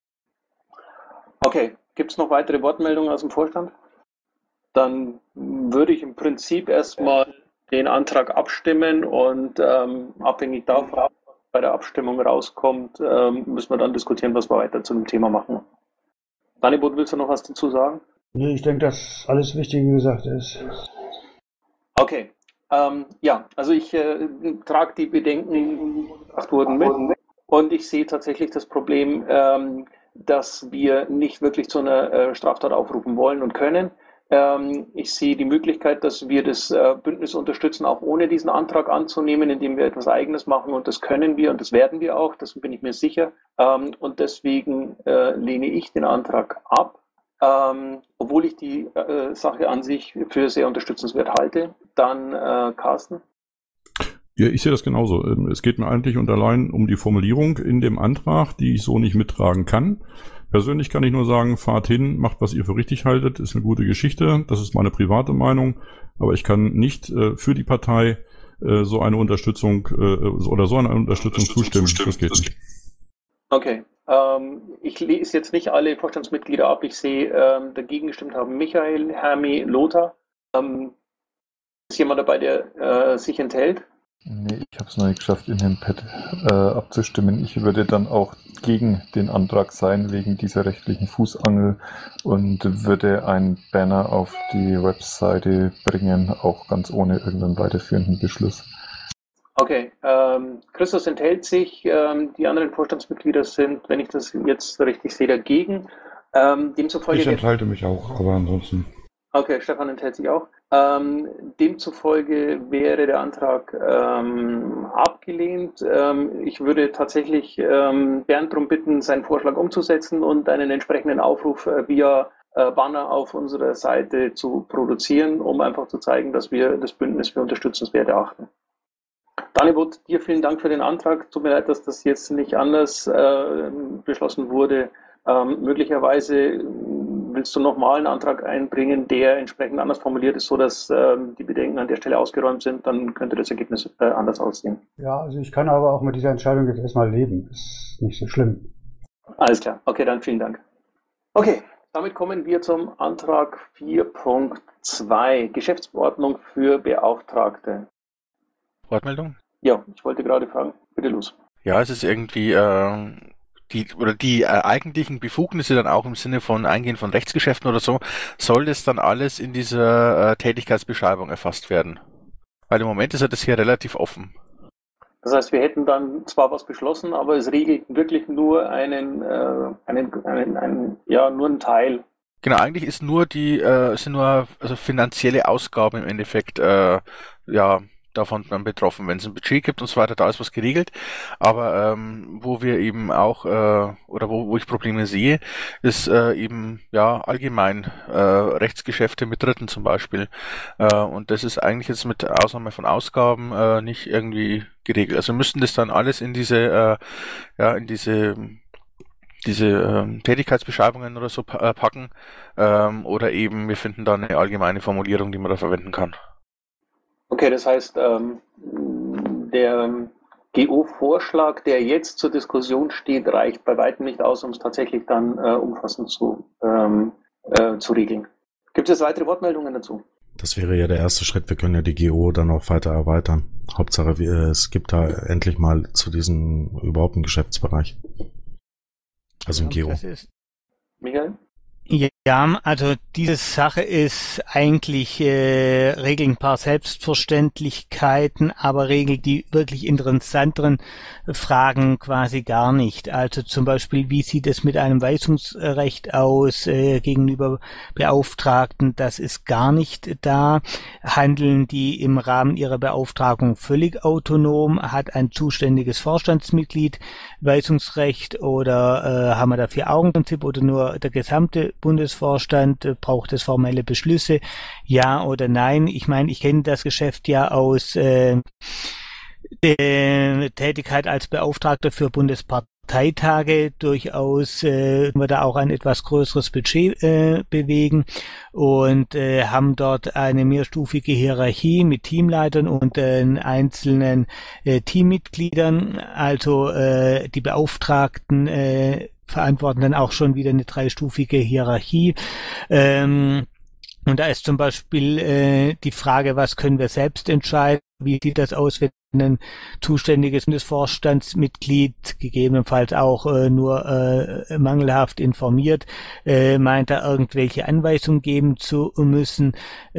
Okay, gibt es noch weitere Wortmeldungen aus dem Vorstand? Dann würde ich im Prinzip erstmal den Antrag abstimmen und abhängig davon, was bei der Abstimmung rauskommt, müssen wir dann diskutieren, was wir weiter zu dem Thema machen. Dannibot, willst du noch was dazu sagen? Nee, ich denke, dass alles Wichtige gesagt ist. Okay. Ja, also ich trage die Bedenken, die gebracht wurden, mit. Und ich sehe tatsächlich das Problem, dass wir nicht wirklich zu einer Straftat aufrufen wollen und können. Ich sehe die Möglichkeit, dass wir das Bündnis unterstützen, auch ohne diesen Antrag anzunehmen, indem wir etwas Eigenes machen. Und das können wir und das werden wir auch, das bin ich mir sicher. Und deswegen lehne ich den Antrag ab, obwohl ich die Sache an sich für sehr unterstützenswert halte. Dann Carsten. Ja, ich sehe das genauso. Es geht mir eigentlich und allein um die Formulierung in dem Antrag, die ich so nicht mittragen kann. Persönlich kann ich nur sagen, fahrt hin, macht, was ihr für richtig haltet, ist eine gute Geschichte, das ist meine private Meinung, aber ich kann nicht für die Partei so eine Unterstützung oder so eine Unterstützung zustimmen. Das geht nicht. Okay. Ich lese jetzt nicht alle Vorstandsmitglieder ab. Ich sehe, dagegen gestimmt haben Michael, Hermi, Lothar. Ist jemand dabei, der sich enthält? Nee, ich habe es noch nicht geschafft, in dem Pad abzustimmen. Ich würde dann auch gegen den Antrag sein, wegen dieser rechtlichen Fußangel, und würde ein Banner auf die Webseite bringen, auch ganz ohne irgendeinen weiterführenden Beschluss. Okay, Christus enthält sich, die anderen Vorstandsmitglieder sind, wenn ich das jetzt richtig sehe, dagegen. Demzufolge Ich enthalte mich auch, aber ansonsten. Okay, Stefan enthält sich auch. Demzufolge wäre der Antrag abgelehnt. Ich würde tatsächlich Bernd darum bitten, seinen Vorschlag umzusetzen und einen entsprechenden Aufruf via Banner auf unserer Seite zu produzieren, um einfach zu zeigen, dass wir das Bündnis für unterstützenswert erachten. Dannibot, dir vielen Dank für den Antrag. Tut mir leid, dass das jetzt nicht anders beschlossen wurde. Möglicherweise willst du nochmal einen Antrag einbringen, der entsprechend anders formuliert ist, sodass die Bedenken an der Stelle ausgeräumt sind, dann könnte das Ergebnis anders aussehen. Ja, also ich kann aber auch mit dieser Entscheidung jetzt erstmal leben. Ist nicht so schlimm. Alles klar. Okay, dann vielen Dank. Okay, damit kommen wir zum Antrag 4.2, Geschäftsordnung für Beauftragte. Wortmeldung? Ja, ich wollte gerade fragen. Bitte los. Ja, es ist irgendwie die eigentlichen Befugnisse dann auch im Sinne von Eingehen von Rechtsgeschäften oder so, soll das dann alles in dieser Tätigkeitsbeschreibung erfasst werden? Weil im Moment ist ja das hier relativ offen. Das heißt, wir hätten dann zwar was beschlossen, aber es regelt wirklich nur nur einen Teil. Genau, eigentlich ist sind nur finanzielle Ausgaben im Endeffekt, davon dann betroffen. Wenn es ein Budget gibt und so weiter, da ist was geregelt. Aber wo wir eben auch, oder wo ich Probleme sehe, ist allgemein Rechtsgeschäfte mit Dritten zum Beispiel. Und das ist eigentlich jetzt mit Ausnahme von Ausgaben nicht irgendwie geregelt. Also wir müssten das dann alles in diese Tätigkeitsbeschreibungen oder so packen. Oder eben wir finden da eine allgemeine Formulierung, die man da verwenden kann. Okay, das heißt, der GO-Vorschlag, der jetzt zur Diskussion steht, reicht bei weitem nicht aus, um es tatsächlich dann umfassend zu regeln. Gibt es weitere Wortmeldungen dazu? Das wäre ja der erste Schritt. Wir können ja die GO dann auch weiter erweitern. Hauptsache, es gibt da endlich mal zu diesem überhaupt einen Geschäftsbereich. Also ein GO. Michael? Ja, also diese Sache ist eigentlich regelt ein paar Selbstverständlichkeiten, aber regelt die wirklich interessanteren Fragen quasi gar nicht. Also zum Beispiel, wie sieht es mit einem Weisungsrecht aus gegenüber Beauftragten? Das ist gar nicht da. Handeln die im Rahmen ihrer Beauftragung völlig autonom? Hat ein zuständiges Vorstandsmitglied Weisungsrecht oder haben wir da 4-Augen-Prinzip oder nur der gesamte Bundesvorstand? Braucht es formelle Beschlüsse? Ja oder nein? Ich meine, ich kenne das Geschäft ja aus der Tätigkeit als Beauftragter für Bundesparteitage. Durchaus wir da auch ein etwas größeres Budget bewegen und haben dort eine mehrstufige Hierarchie mit Teamleitern und einzelnen Teammitgliedern. Also die Beauftragten verantworten dann auch schon wieder eine 3-stufige Hierarchie. Und da ist zum Beispiel die Frage, was können wir selbst entscheiden wie sieht das aus, wenn ein zuständiges Bundesvorstandsmitglied, gegebenenfalls auch nur mangelhaft informiert, meint, da irgendwelche Anweisungen geben zu müssen.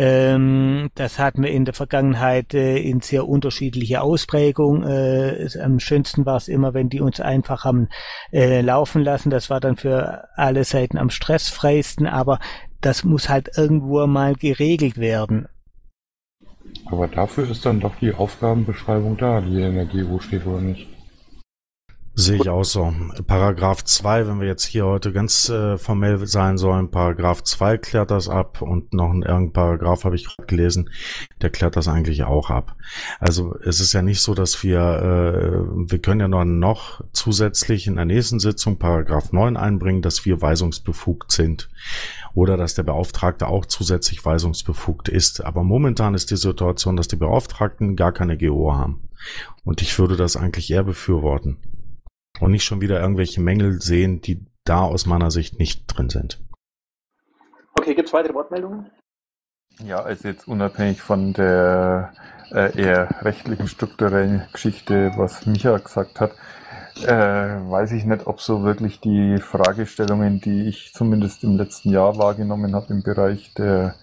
Das hatten wir in der Vergangenheit in sehr unterschiedlicher Ausprägung. Am schönsten war es immer, wenn die uns einfach haben laufen lassen. Das war dann für alle Seiten am stressfreisten, aber das muss halt irgendwo mal geregelt werden. Aber dafür ist dann doch die Aufgabenbeschreibung da, die in der GO steht, oder nicht? Sehe ich auch so. Paragraph 2, wenn wir jetzt hier heute ganz formell sein sollen, Paragraph 2 klärt das ab und noch irgendein Paragraph habe ich gerade gelesen, der klärt das eigentlich auch ab. Also es ist ja nicht so, dass wir können ja noch zusätzlich in der nächsten Sitzung Paragraph 9 einbringen, dass wir weisungsbefugt sind. Oder dass der Beauftragte auch zusätzlich weisungsbefugt ist. Aber momentan ist die Situation, dass die Beauftragten gar keine GO haben. Und ich würde das eigentlich eher befürworten. Und nicht schon wieder irgendwelche Mängel sehen, die da aus meiner Sicht nicht drin sind. Okay, gibt es weitere Wortmeldungen? Ja, also jetzt unabhängig von der eher rechtlichen, strukturellen Geschichte, was Micha gesagt hat, weiß ich nicht, ob so wirklich die Fragestellungen, die ich zumindest im letzten Jahr wahrgenommen habe im Bereich der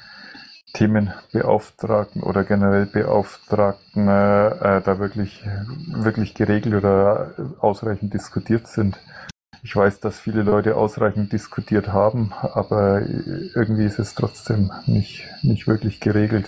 Themenbeauftragten oder generell Beauftragten da wirklich geregelt oder ausreichend diskutiert sind. Ich weiß, dass viele Leute ausreichend diskutiert haben, aber irgendwie ist es trotzdem nicht wirklich geregelt.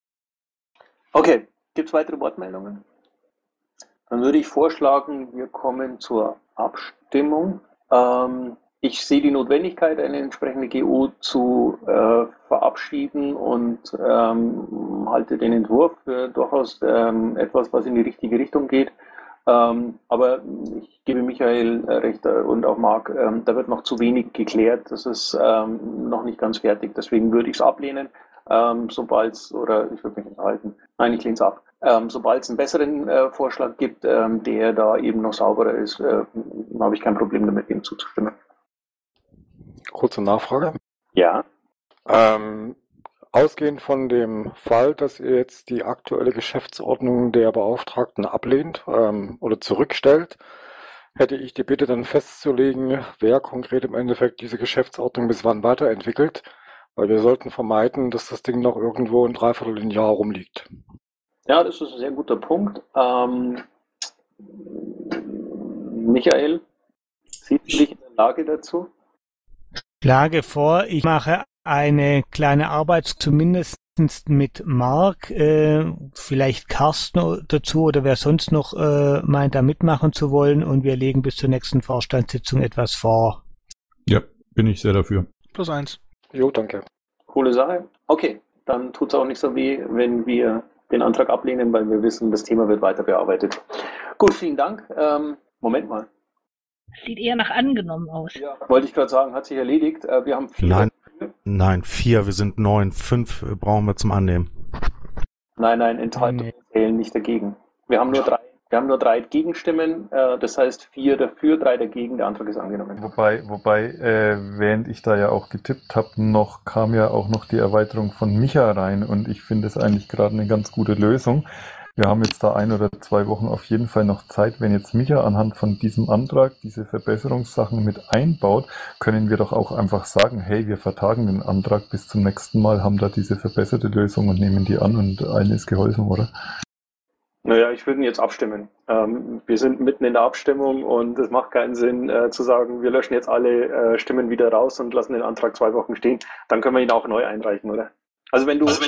Okay, gibt es weitere Wortmeldungen? Dann würde ich vorschlagen, wir kommen zur Abstimmung. Ich sehe die Notwendigkeit, eine entsprechende GO zu verabschieden und halte den Entwurf für durchaus etwas, was in die richtige Richtung geht. Aber ich gebe Michael recht und auch Marc, da wird noch zu wenig geklärt. Das ist noch nicht ganz fertig. Deswegen würde ich es ablehnen, sobald es, oder ich würde mich enthalten. Nein, ich lehne es ab. Sobald es einen besseren Vorschlag gibt, der da eben noch sauberer ist, habe ich kein Problem damit, ihm zuzustimmen. Kurze Nachfrage. Ja. Ausgehend von dem Fall, dass ihr jetzt die aktuelle Geschäftsordnung der Beauftragten ablehnt oder zurückstellt, hätte ich die Bitte dann festzulegen, wer konkret im Endeffekt diese Geschäftsordnung bis wann weiterentwickelt, weil wir sollten vermeiden, dass das Ding noch irgendwo ein Dreivierteljahr rumliegt. Ja, das ist ein sehr guter Punkt. Michael, siehst du dich in der Lage dazu? Schlage vor, ich mache eine kleine Arbeit zumindest mit Marc, vielleicht Carsten dazu oder wer sonst noch meint, da mitmachen zu wollen und wir legen bis zur nächsten Vorstandssitzung etwas vor. Ja, bin ich sehr dafür. +1. Jo, danke. Coole Sache. Okay, dann tut es auch nicht so weh, wenn wir den Antrag ablehnen, weil wir wissen, das Thema wird weiter bearbeitet. Gut, vielen Dank. Moment mal. Sieht eher nach angenommen aus. Ja, wollte ich gerade sagen, hat sich erledigt. Wir haben 4. Nein, 4, wir sind 9, 5 brauchen wir zum Annehmen. Nein, Enthaltungen zählen nicht dagegen. Wir haben nur 3 Gegenstimmen, das heißt 4 dafür, 3 dagegen, der Antrag ist angenommen. Wobei, während ich da ja auch getippt habe, kam ja auch noch die Erweiterung von Micha rein und ich finde es eigentlich gerade eine ganz gute Lösung. Wir haben jetzt da 1 oder 2 Wochen auf jeden Fall noch Zeit. Wenn jetzt Micha anhand von diesem Antrag diese Verbesserungssachen mit einbaut, können wir doch auch einfach sagen, hey, wir vertagen den Antrag bis zum nächsten Mal, haben da diese verbesserte Lösung und nehmen die an und allen ist geholfen, oder? Naja, ich würde jetzt abstimmen. Wir sind mitten in der Abstimmung und es macht keinen Sinn zu sagen, wir löschen jetzt alle Stimmen wieder raus und lassen den Antrag 2 Wochen stehen. Dann können wir ihn auch neu einreichen, oder? Also wenn du...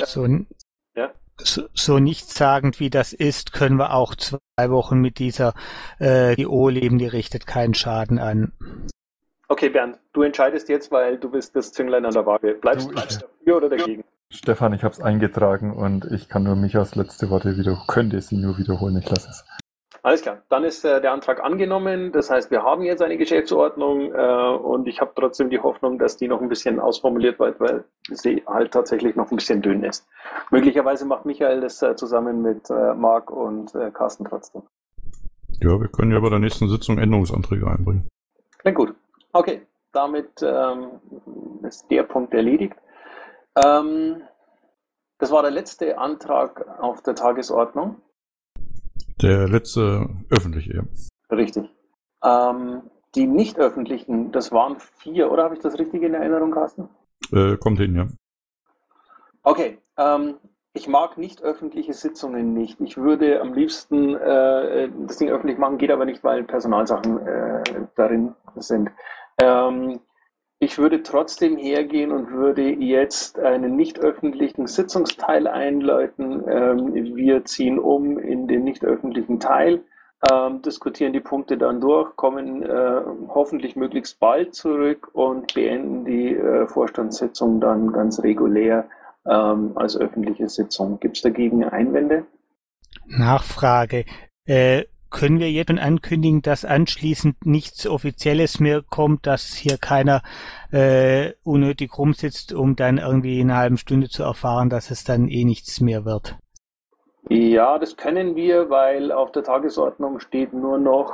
So nichtssagend wie das ist, können wir auch 2 Wochen mit dieser GO leben, die richtet keinen Schaden an. Okay, Bernd, du entscheidest jetzt, weil du bist das Zünglein an der Waage. Bleibst du dafür oder dagegen? Stefan, ich habe es eingetragen und ich kann nur Michas letzte Worte könnte sie nur wiederholen, ich lasse es. Alles klar, dann ist der Antrag angenommen. Das heißt, wir haben jetzt eine Geschäftsordnung und ich habe trotzdem die Hoffnung, dass die noch ein bisschen ausformuliert wird, weil sie halt tatsächlich noch ein bisschen dünn ist. Möglicherweise macht Michael das zusammen mit Marc und Carsten trotzdem. Ja, wir können ja bei der nächsten Sitzung Änderungsanträge einbringen. Na gut, okay, damit ist der Punkt erledigt. Das war der letzte Antrag auf der Tagesordnung. Der letzte öffentliche, ja. Richtig. Die nicht öffentlichen, das waren 4, oder habe ich das richtig in Erinnerung, Carsten? Kommt hin, ja. Okay, ich mag nicht öffentliche Sitzungen nicht. Ich würde am liebsten das Ding öffentlich machen, geht aber nicht, weil Personalsachen darin sind. Ich würde trotzdem hergehen und würde jetzt einen nicht öffentlichen Sitzungsteil einläuten. Wir ziehen um in den nicht öffentlichen Teil, diskutieren die Punkte dann durch, kommen hoffentlich möglichst bald zurück und beenden die Vorstandssitzung dann ganz regulär als öffentliche Sitzung. Gibt es dagegen Einwände? Nachfrage. Können wir jetzt schon ankündigen, dass anschließend nichts Offizielles mehr kommt, dass hier keiner unnötig rumsitzt, um dann irgendwie in einer halben Stunde zu erfahren, dass es dann eh nichts mehr wird? Ja, das können wir, weil auf der Tagesordnung steht nur noch...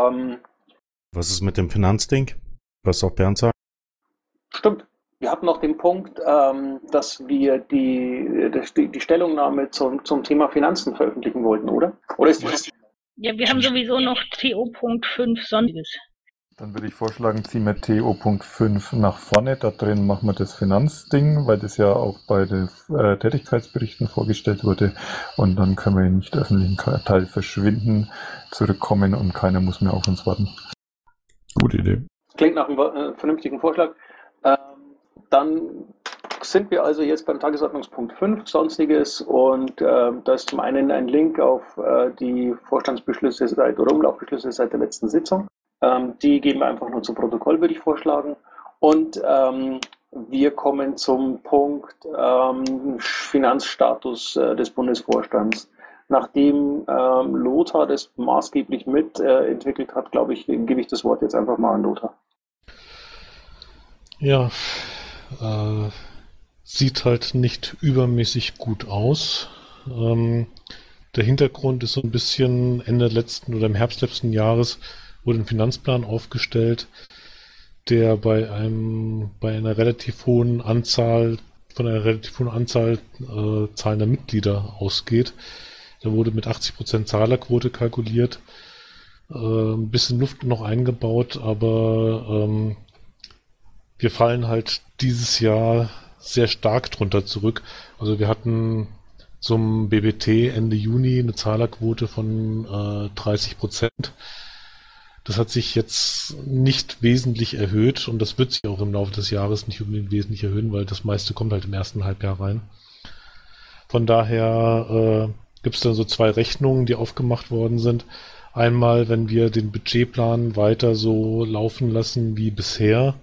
Was ist mit dem Finanzding? Was auch Bernd sagt? Stimmt. Wir hatten noch den Punkt, dass wir die Stellungnahme zum Thema Finanzen veröffentlichen wollten, oder? Oder ist die... Ja, wir haben sowieso noch TO.5 Sonstiges. Dann würde ich vorschlagen, ziehen wir TO.5 nach vorne. Da drin machen wir das Finanzding, weil das ja auch bei den Tätigkeitsberichten vorgestellt wurde. Und dann können wir im nicht öffentlichen Teil verschwinden, zurückkommen und keiner muss mehr auf uns warten. Gute Idee. Klingt nach einem vernünftigen Vorschlag. Dann sind wir also jetzt beim Tagesordnungspunkt 5, Sonstiges, und da ist zum einen ein Link auf die Vorstandsbeschlüsse oder Umlaufbeschlüsse seit der letzten Sitzung. Die geben wir einfach nur zu Protokoll, würde ich vorschlagen. Und wir kommen zum Punkt Finanzstatus des Bundesvorstands. Nachdem Lothar das maßgeblich mitentwickelt hat, glaube ich, gebe ich das Wort jetzt einfach mal an Lothar. Ja, sieht halt nicht übermäßig gut aus. Der Hintergrund ist so ein bisschen Ende letzten oder im Herbst letzten Jahres wurde ein Finanzplan aufgestellt, der bei einer relativ hohen Anzahl zahlender Mitglieder ausgeht. Da wurde mit 80% Zahlerquote kalkuliert, ein bisschen Luft noch eingebaut, aber wir fallen halt dieses Jahr sehr stark drunter zurück. Also wir hatten zum BBT Ende Juni eine Zahlerquote von 30%. Das hat sich jetzt nicht wesentlich erhöht und das wird sich auch im Laufe des Jahres nicht unbedingt wesentlich erhöhen, weil das meiste kommt halt im ersten Halbjahr rein. Von daher gibt es dann so 2 Rechnungen, die aufgemacht worden sind. Einmal, wenn wir den Budgetplan weiter so laufen lassen wie bisher,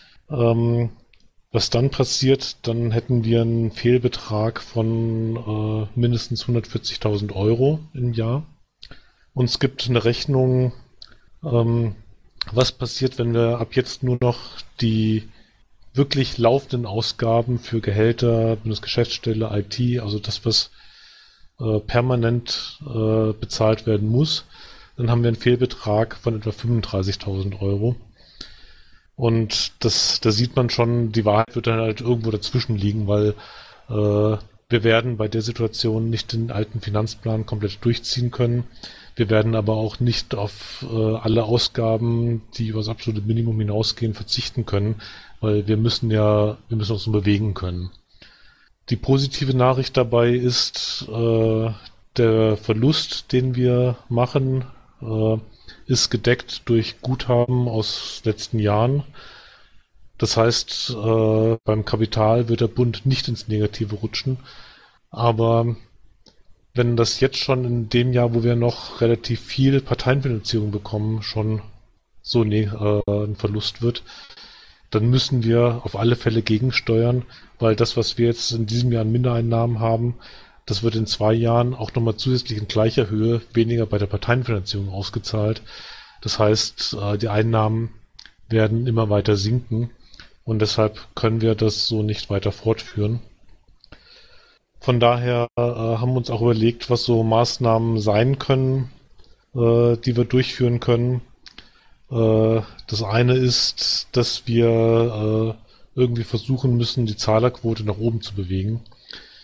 was dann passiert, dann hätten wir einen Fehlbetrag von mindestens 140.000 Euro im Jahr. Und es gibt eine Rechnung, was passiert, wenn wir ab jetzt nur noch die wirklich laufenden Ausgaben für Gehälter, Bundesgeschäftsstelle, IT, also das, was permanent bezahlt werden muss, dann haben wir einen Fehlbetrag von etwa 35.000 Euro. Und da sieht man schon, die Wahrheit wird dann halt irgendwo dazwischen liegen, weil wir werden bei der Situation nicht den alten Finanzplan komplett durchziehen können. Wir werden aber auch nicht auf alle Ausgaben, die über das absolute Minimum hinausgehen, verzichten können, weil wir müssen uns bewegen können. Die positive Nachricht dabei ist, der Verlust, den wir machen, ist gedeckt durch Guthaben aus letzten Jahren. Das heißt, beim Kapital wird der Bund nicht ins Negative rutschen. Aber wenn das jetzt schon in dem Jahr, wo wir noch relativ viel Parteienfinanzierung bekommen, schon so ein Verlust wird, dann müssen wir auf alle Fälle gegensteuern, weil das, was wir jetzt in diesem Jahr an Mindereinnahmen haben, das wird in 2 Jahren auch nochmal zusätzlich in gleicher Höhe weniger bei der Parteienfinanzierung ausgezahlt. Das heißt, die Einnahmen werden immer weiter sinken und deshalb können wir das so nicht weiter fortführen. Von daher haben wir uns auch überlegt, was so Maßnahmen sein können, die wir durchführen können. Das eine ist, dass wir irgendwie versuchen müssen, die Zahlerquote nach oben zu bewegen.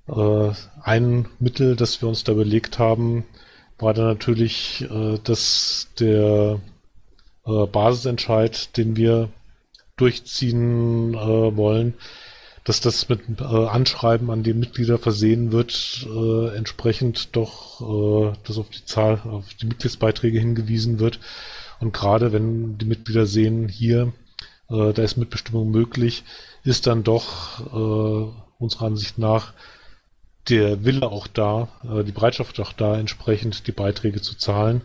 Ein Mittel, das wir uns da überlegt haben, war dann natürlich, dass der Basisentscheid, den wir durchziehen wollen, dass das mit Anschreiben an die Mitglieder versehen wird, entsprechend doch, dass auf die Mitgliedsbeiträge hingewiesen wird. Und gerade wenn die Mitglieder sehen, hier, da ist Mitbestimmung möglich, ist dann doch unserer Ansicht nach der Wille auch da, die Bereitschaft auch da, entsprechend die Beiträge zu zahlen.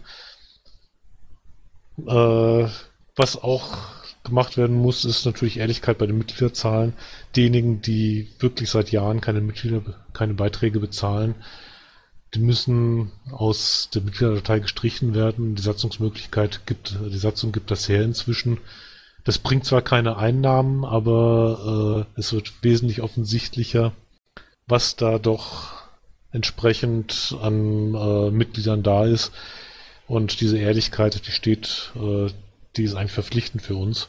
Was auch gemacht werden muss, ist natürlich Ehrlichkeit bei den Mitgliederzahlen. Diejenigen, die wirklich seit Jahren keine Beiträge bezahlen, die müssen aus der Mitgliederdatei gestrichen werden. Die Satzung gibt das her inzwischen. Das bringt zwar keine Einnahmen, aber es wird wesentlich offensichtlicher, was da doch entsprechend an Mitgliedern da ist. Und diese Ehrlichkeit, die ist eigentlich verpflichtend für uns.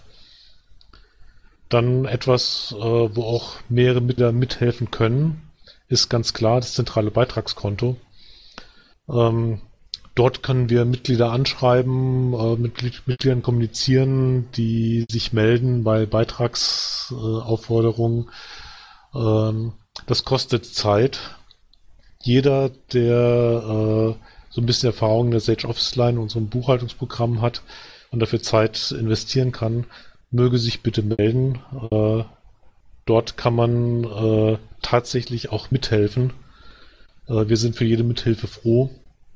Dann etwas, wo auch mehrere Mitglieder mithelfen können, ist ganz klar das zentrale Beitragskonto. Dort können wir Mitglieder anschreiben, mit Mitgliedern kommunizieren, die sich melden bei Beitragsaufforderungen. Das kostet Zeit. Jeder, der so ein bisschen Erfahrung in der Sage Office Line, unserem Buchhaltungsprogramm hat und dafür Zeit investieren kann, möge sich bitte melden. Dort kann man tatsächlich auch mithelfen. Wir sind für jede Mithilfe froh.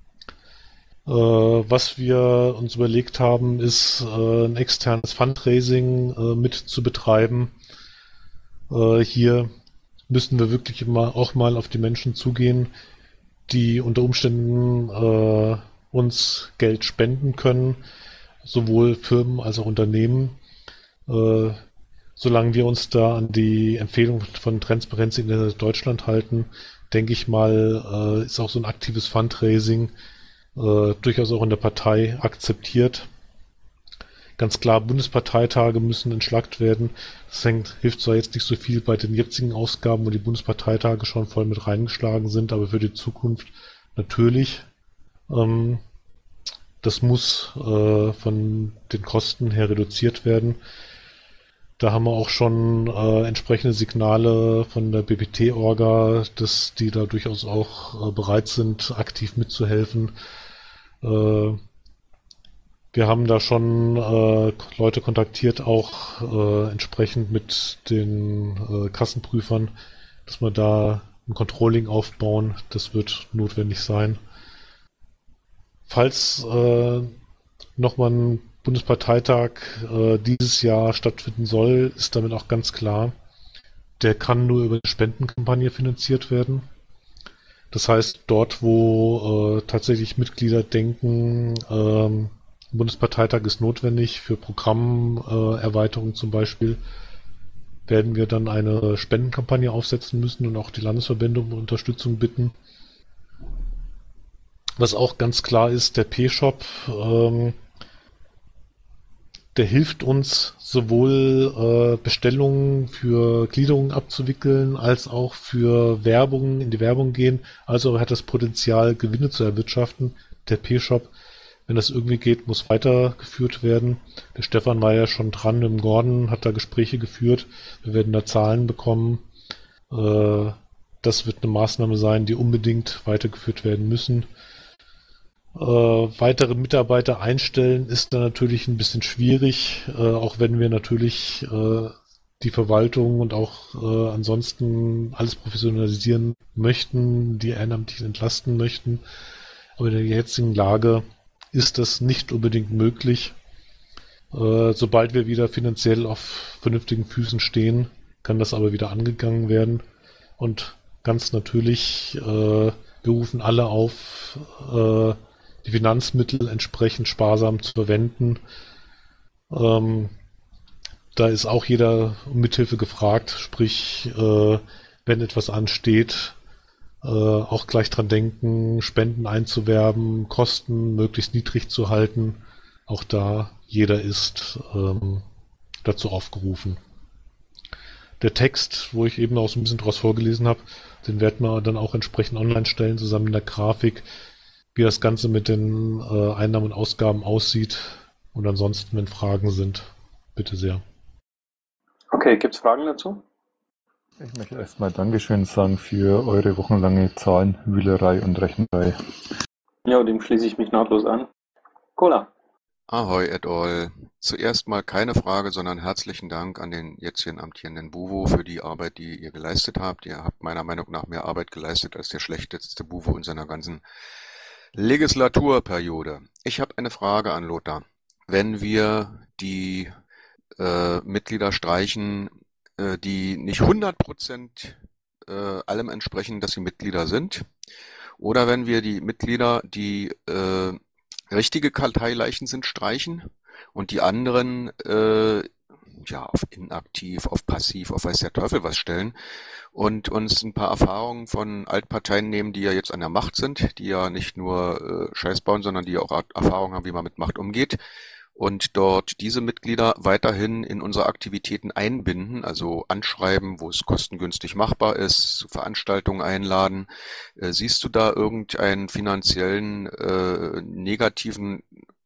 Was wir uns überlegt haben, ist ein externes Fundraising mit zu betreiben. Hier müssen wir wirklich auch mal auf die Menschen zugehen, die unter Umständen uns Geld spenden können, sowohl Firmen als auch Unternehmen. Solange wir uns da an die Empfehlung von Transparenz in Deutschland halten, denke ich mal, ist auch so ein aktives Fundraising durchaus auch in der Partei akzeptiert. Ganz klar, Bundesparteitage müssen entschlackt werden. Das hilft zwar jetzt nicht so viel bei den jetzigen Ausgaben, wo die Bundesparteitage schon voll mit reingeschlagen sind, aber für die Zukunft natürlich. Das muss von den Kosten her reduziert werden. Da haben wir auch schon entsprechende Signale von der BPT-Orga, dass die da durchaus auch bereit sind, aktiv mitzuhelfen. Wir haben da schon Leute kontaktiert, auch entsprechend mit den Kassenprüfern, dass wir da ein Controlling aufbauen. Das wird notwendig sein. Falls nochmal ein Bundesparteitag dieses Jahr stattfinden soll, ist damit auch ganz klar, der kann nur über eine Spendenkampagne finanziert werden. Das heißt, dort, wo tatsächlich Mitglieder denken, ein Bundesparteitag ist notwendig für Programmerweiterung zum Beispiel, werden wir dann eine Spendenkampagne aufsetzen müssen und auch die Landesverbände um Unterstützung bitten. Was auch ganz klar ist, der P-Shop, der hilft uns sowohl Bestellungen für Gliederungen abzuwickeln, als auch für Werbung, in die Werbung gehen. Also er hat das Potenzial, Gewinne zu erwirtschaften. Der P-Shop, wenn das irgendwie geht, muss weitergeführt werden. Der Stefan war ja schon dran im Gordon, hat da Gespräche geführt. Wir werden da Zahlen bekommen. Das wird eine Maßnahme sein, die unbedingt weitergeführt werden müssen. Weitere Mitarbeiter einstellen ist dann natürlich ein bisschen schwierig, auch wenn wir natürlich die Verwaltung und auch ansonsten alles professionalisieren möchten, die Ehrenamtlichen entlasten möchten. Aber in der jetzigen Lage ist das nicht unbedingt möglich. Sobald wir wieder finanziell auf vernünftigen Füßen stehen, kann das aber wieder angegangen werden. Und ganz natürlich, wir rufen alle auf, die Finanzmittel entsprechend sparsam zu verwenden. Da ist auch jeder um Mithilfe gefragt, sprich, wenn etwas ansteht, auch gleich dran denken, Spenden einzuwerben, Kosten möglichst niedrig zu halten. Auch da jeder ist dazu aufgerufen. der Text, wo ich eben auch so ein bisschen draus vorgelesen habe, den werden wir dann auch entsprechend online stellen, zusammen mit der Grafik, wie das Ganze mit den Einnahmen und Ausgaben aussieht. Und ansonsten, wenn Fragen sind, bitte sehr. Okay, gibt es Fragen dazu? Ich möchte erstmal Dankeschön sagen für eure wochenlange Zahlenwühlerei und Rechnerei. Ja, dem schließe ich mich nahtlos an. Cola. Ahoi et al. Zuerst mal keine Frage, sondern herzlichen Dank an den jetzigen amtierenden Buvo für die Arbeit, die ihr geleistet habt. Ihr habt meiner Meinung nach mehr Arbeit geleistet als der schlechteste Buvo in seiner ganzen Legislaturperiode. Ich habe eine Frage an Lothar. Wenn wir die Mitglieder streichen, die nicht 100% allem entsprechen, dass sie Mitglieder sind, oder wenn wir die Mitglieder, die richtige Karteileichen sind, streichen und die anderen auf inaktiv, auf passiv, auf weiß der Teufel was stellen und uns ein paar Erfahrungen von Altparteien nehmen, die ja jetzt an der Macht sind, die ja nicht nur Scheiß bauen, sondern die auch Erfahrung haben, wie man mit Macht umgeht, und dort diese Mitglieder weiterhin in unsere Aktivitäten einbinden, also anschreiben, wo es kostengünstig machbar ist, zu Veranstaltungen einladen. Siehst du da irgendeinen finanziellen negativen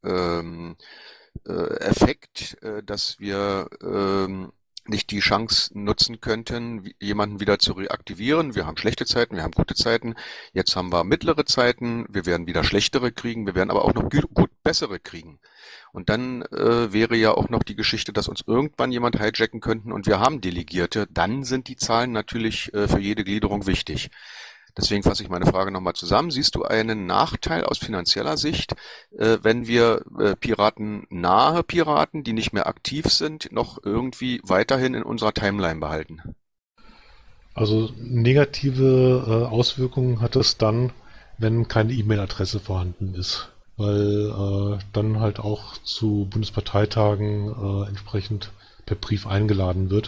Effekt, dass wir nicht die Chance nutzen könnten, jemanden wieder zu reaktivieren? Wir haben schlechte Zeiten, wir haben gute Zeiten, jetzt haben wir mittlere Zeiten, wir werden wieder schlechtere kriegen, wir werden aber auch noch gut bessere kriegen. Und dann wäre ja auch noch die Geschichte, dass uns irgendwann jemand hijacken könnten und wir haben Delegierte, dann sind die Zahlen natürlich für jede Gliederung wichtig. Deswegen fasse ich meine Frage nochmal zusammen. Siehst du einen Nachteil aus finanzieller Sicht, wenn wir nahe Piraten, die nicht mehr aktiv sind, noch irgendwie weiterhin in unserer Timeline behalten? Also negative Auswirkungen hat es dann, wenn keine E-Mail-Adresse vorhanden ist, weil dann halt auch zu Bundesparteitagen entsprechend per Brief eingeladen wird.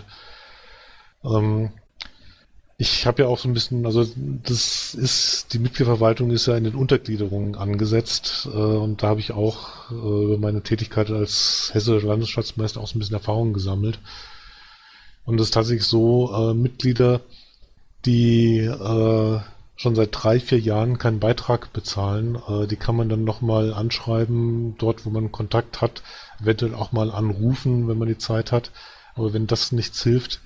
Ich habe ja auch so ein bisschen, also die Mitgliederverwaltung ist ja in den Untergliederungen angesetzt und da habe ich auch über meine Tätigkeit als hessischer Landesschatzmeister auch so ein bisschen Erfahrung gesammelt. Und es ist tatsächlich so, Mitglieder, die schon seit 3-4 Jahren keinen Beitrag bezahlen, die kann man dann nochmal anschreiben, dort wo man Kontakt hat, eventuell auch mal anrufen, wenn man die Zeit hat. Aber wenn das nichts hilft,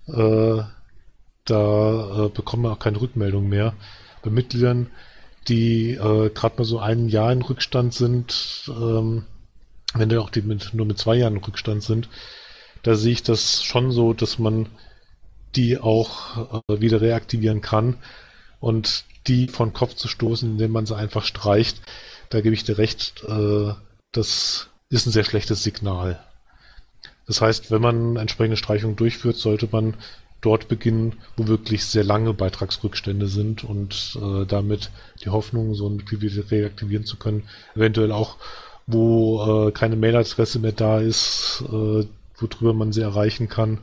da bekommt man auch keine Rückmeldung mehr. Bei Mitgliedern, die gerade mal so ein Jahr in Rückstand sind, wenn die auch nur mit 2 Jahren in Rückstand sind, da sehe ich das schon so, dass man die auch wieder reaktivieren kann. Und die von Kopf zu stoßen, indem man sie einfach streicht, da gebe ich dir recht, das ist ein sehr schlechtes Signal. Das heißt, wenn man entsprechende Streichungen durchführt, sollte man dort beginnen, wo wirklich sehr lange Beitragsrückstände sind und damit die Hoffnung, so ein Mitglied wieder reaktivieren zu können, eventuell auch, wo keine Mailadresse mehr da ist, worüber man sie erreichen kann.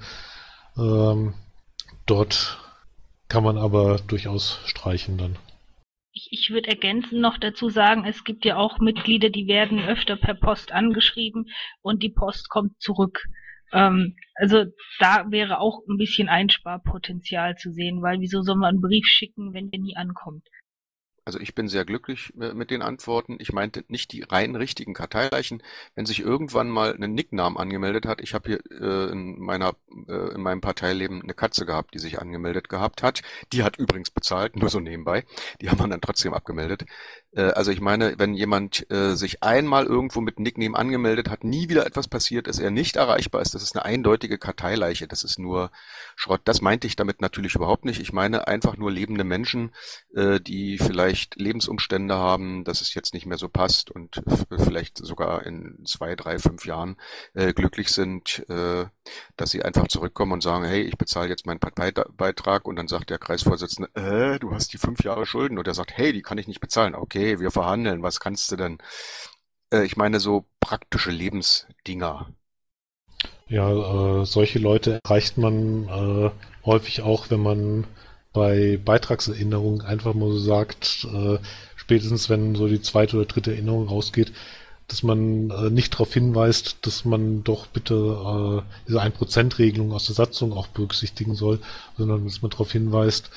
Dort kann man aber durchaus streichen dann. Ich würde ergänzend noch dazu sagen, es gibt ja auch Mitglieder, die werden öfter per Post angeschrieben und die Post kommt zurück. Also da wäre auch ein bisschen Einsparpotenzial zu sehen, weil wieso soll man einen Brief schicken, wenn der nie ankommt? Also ich bin sehr glücklich mit den Antworten. Ich meinte nicht die rein richtigen Karteileichen. Wenn sich irgendwann mal ein Nickname angemeldet hat, ich habe hier in meinem Parteileben eine Katze gehabt, die sich angemeldet gehabt hat. Die hat übrigens bezahlt, nur so nebenbei. Die haben wir dann trotzdem abgemeldet. Also ich meine, wenn jemand sich einmal irgendwo mit Nickname angemeldet hat, nie wieder etwas passiert ist, er nicht erreichbar ist, das ist eine eindeutige Karteileiche, das ist nur Schrott. Das meinte ich damit natürlich überhaupt nicht. Ich meine einfach nur lebende Menschen, die vielleicht Lebensumstände haben, dass es jetzt nicht mehr so passt und vielleicht sogar in 2, 3, 5 Jahren glücklich sind, dass sie einfach zurückkommen und sagen, hey, ich bezahle jetzt meinen Parteibeitrag, und dann sagt der Kreisvorsitzende, du hast die 5 Jahre Schulden, und er sagt, hey, die kann ich nicht bezahlen. Okay, wir verhandeln, was kannst du denn? Ich meine so praktische Lebensdinger. Ja, solche Leute erreicht man häufig auch, wenn man bei Beitragserinnerungen einfach mal so sagt, spätestens wenn so die 2. oder 3. Erinnerung rausgeht, dass man nicht darauf hinweist, dass man doch bitte diese 1%-Regelung aus der Satzung auch berücksichtigen soll, sondern dass man darauf hinweist,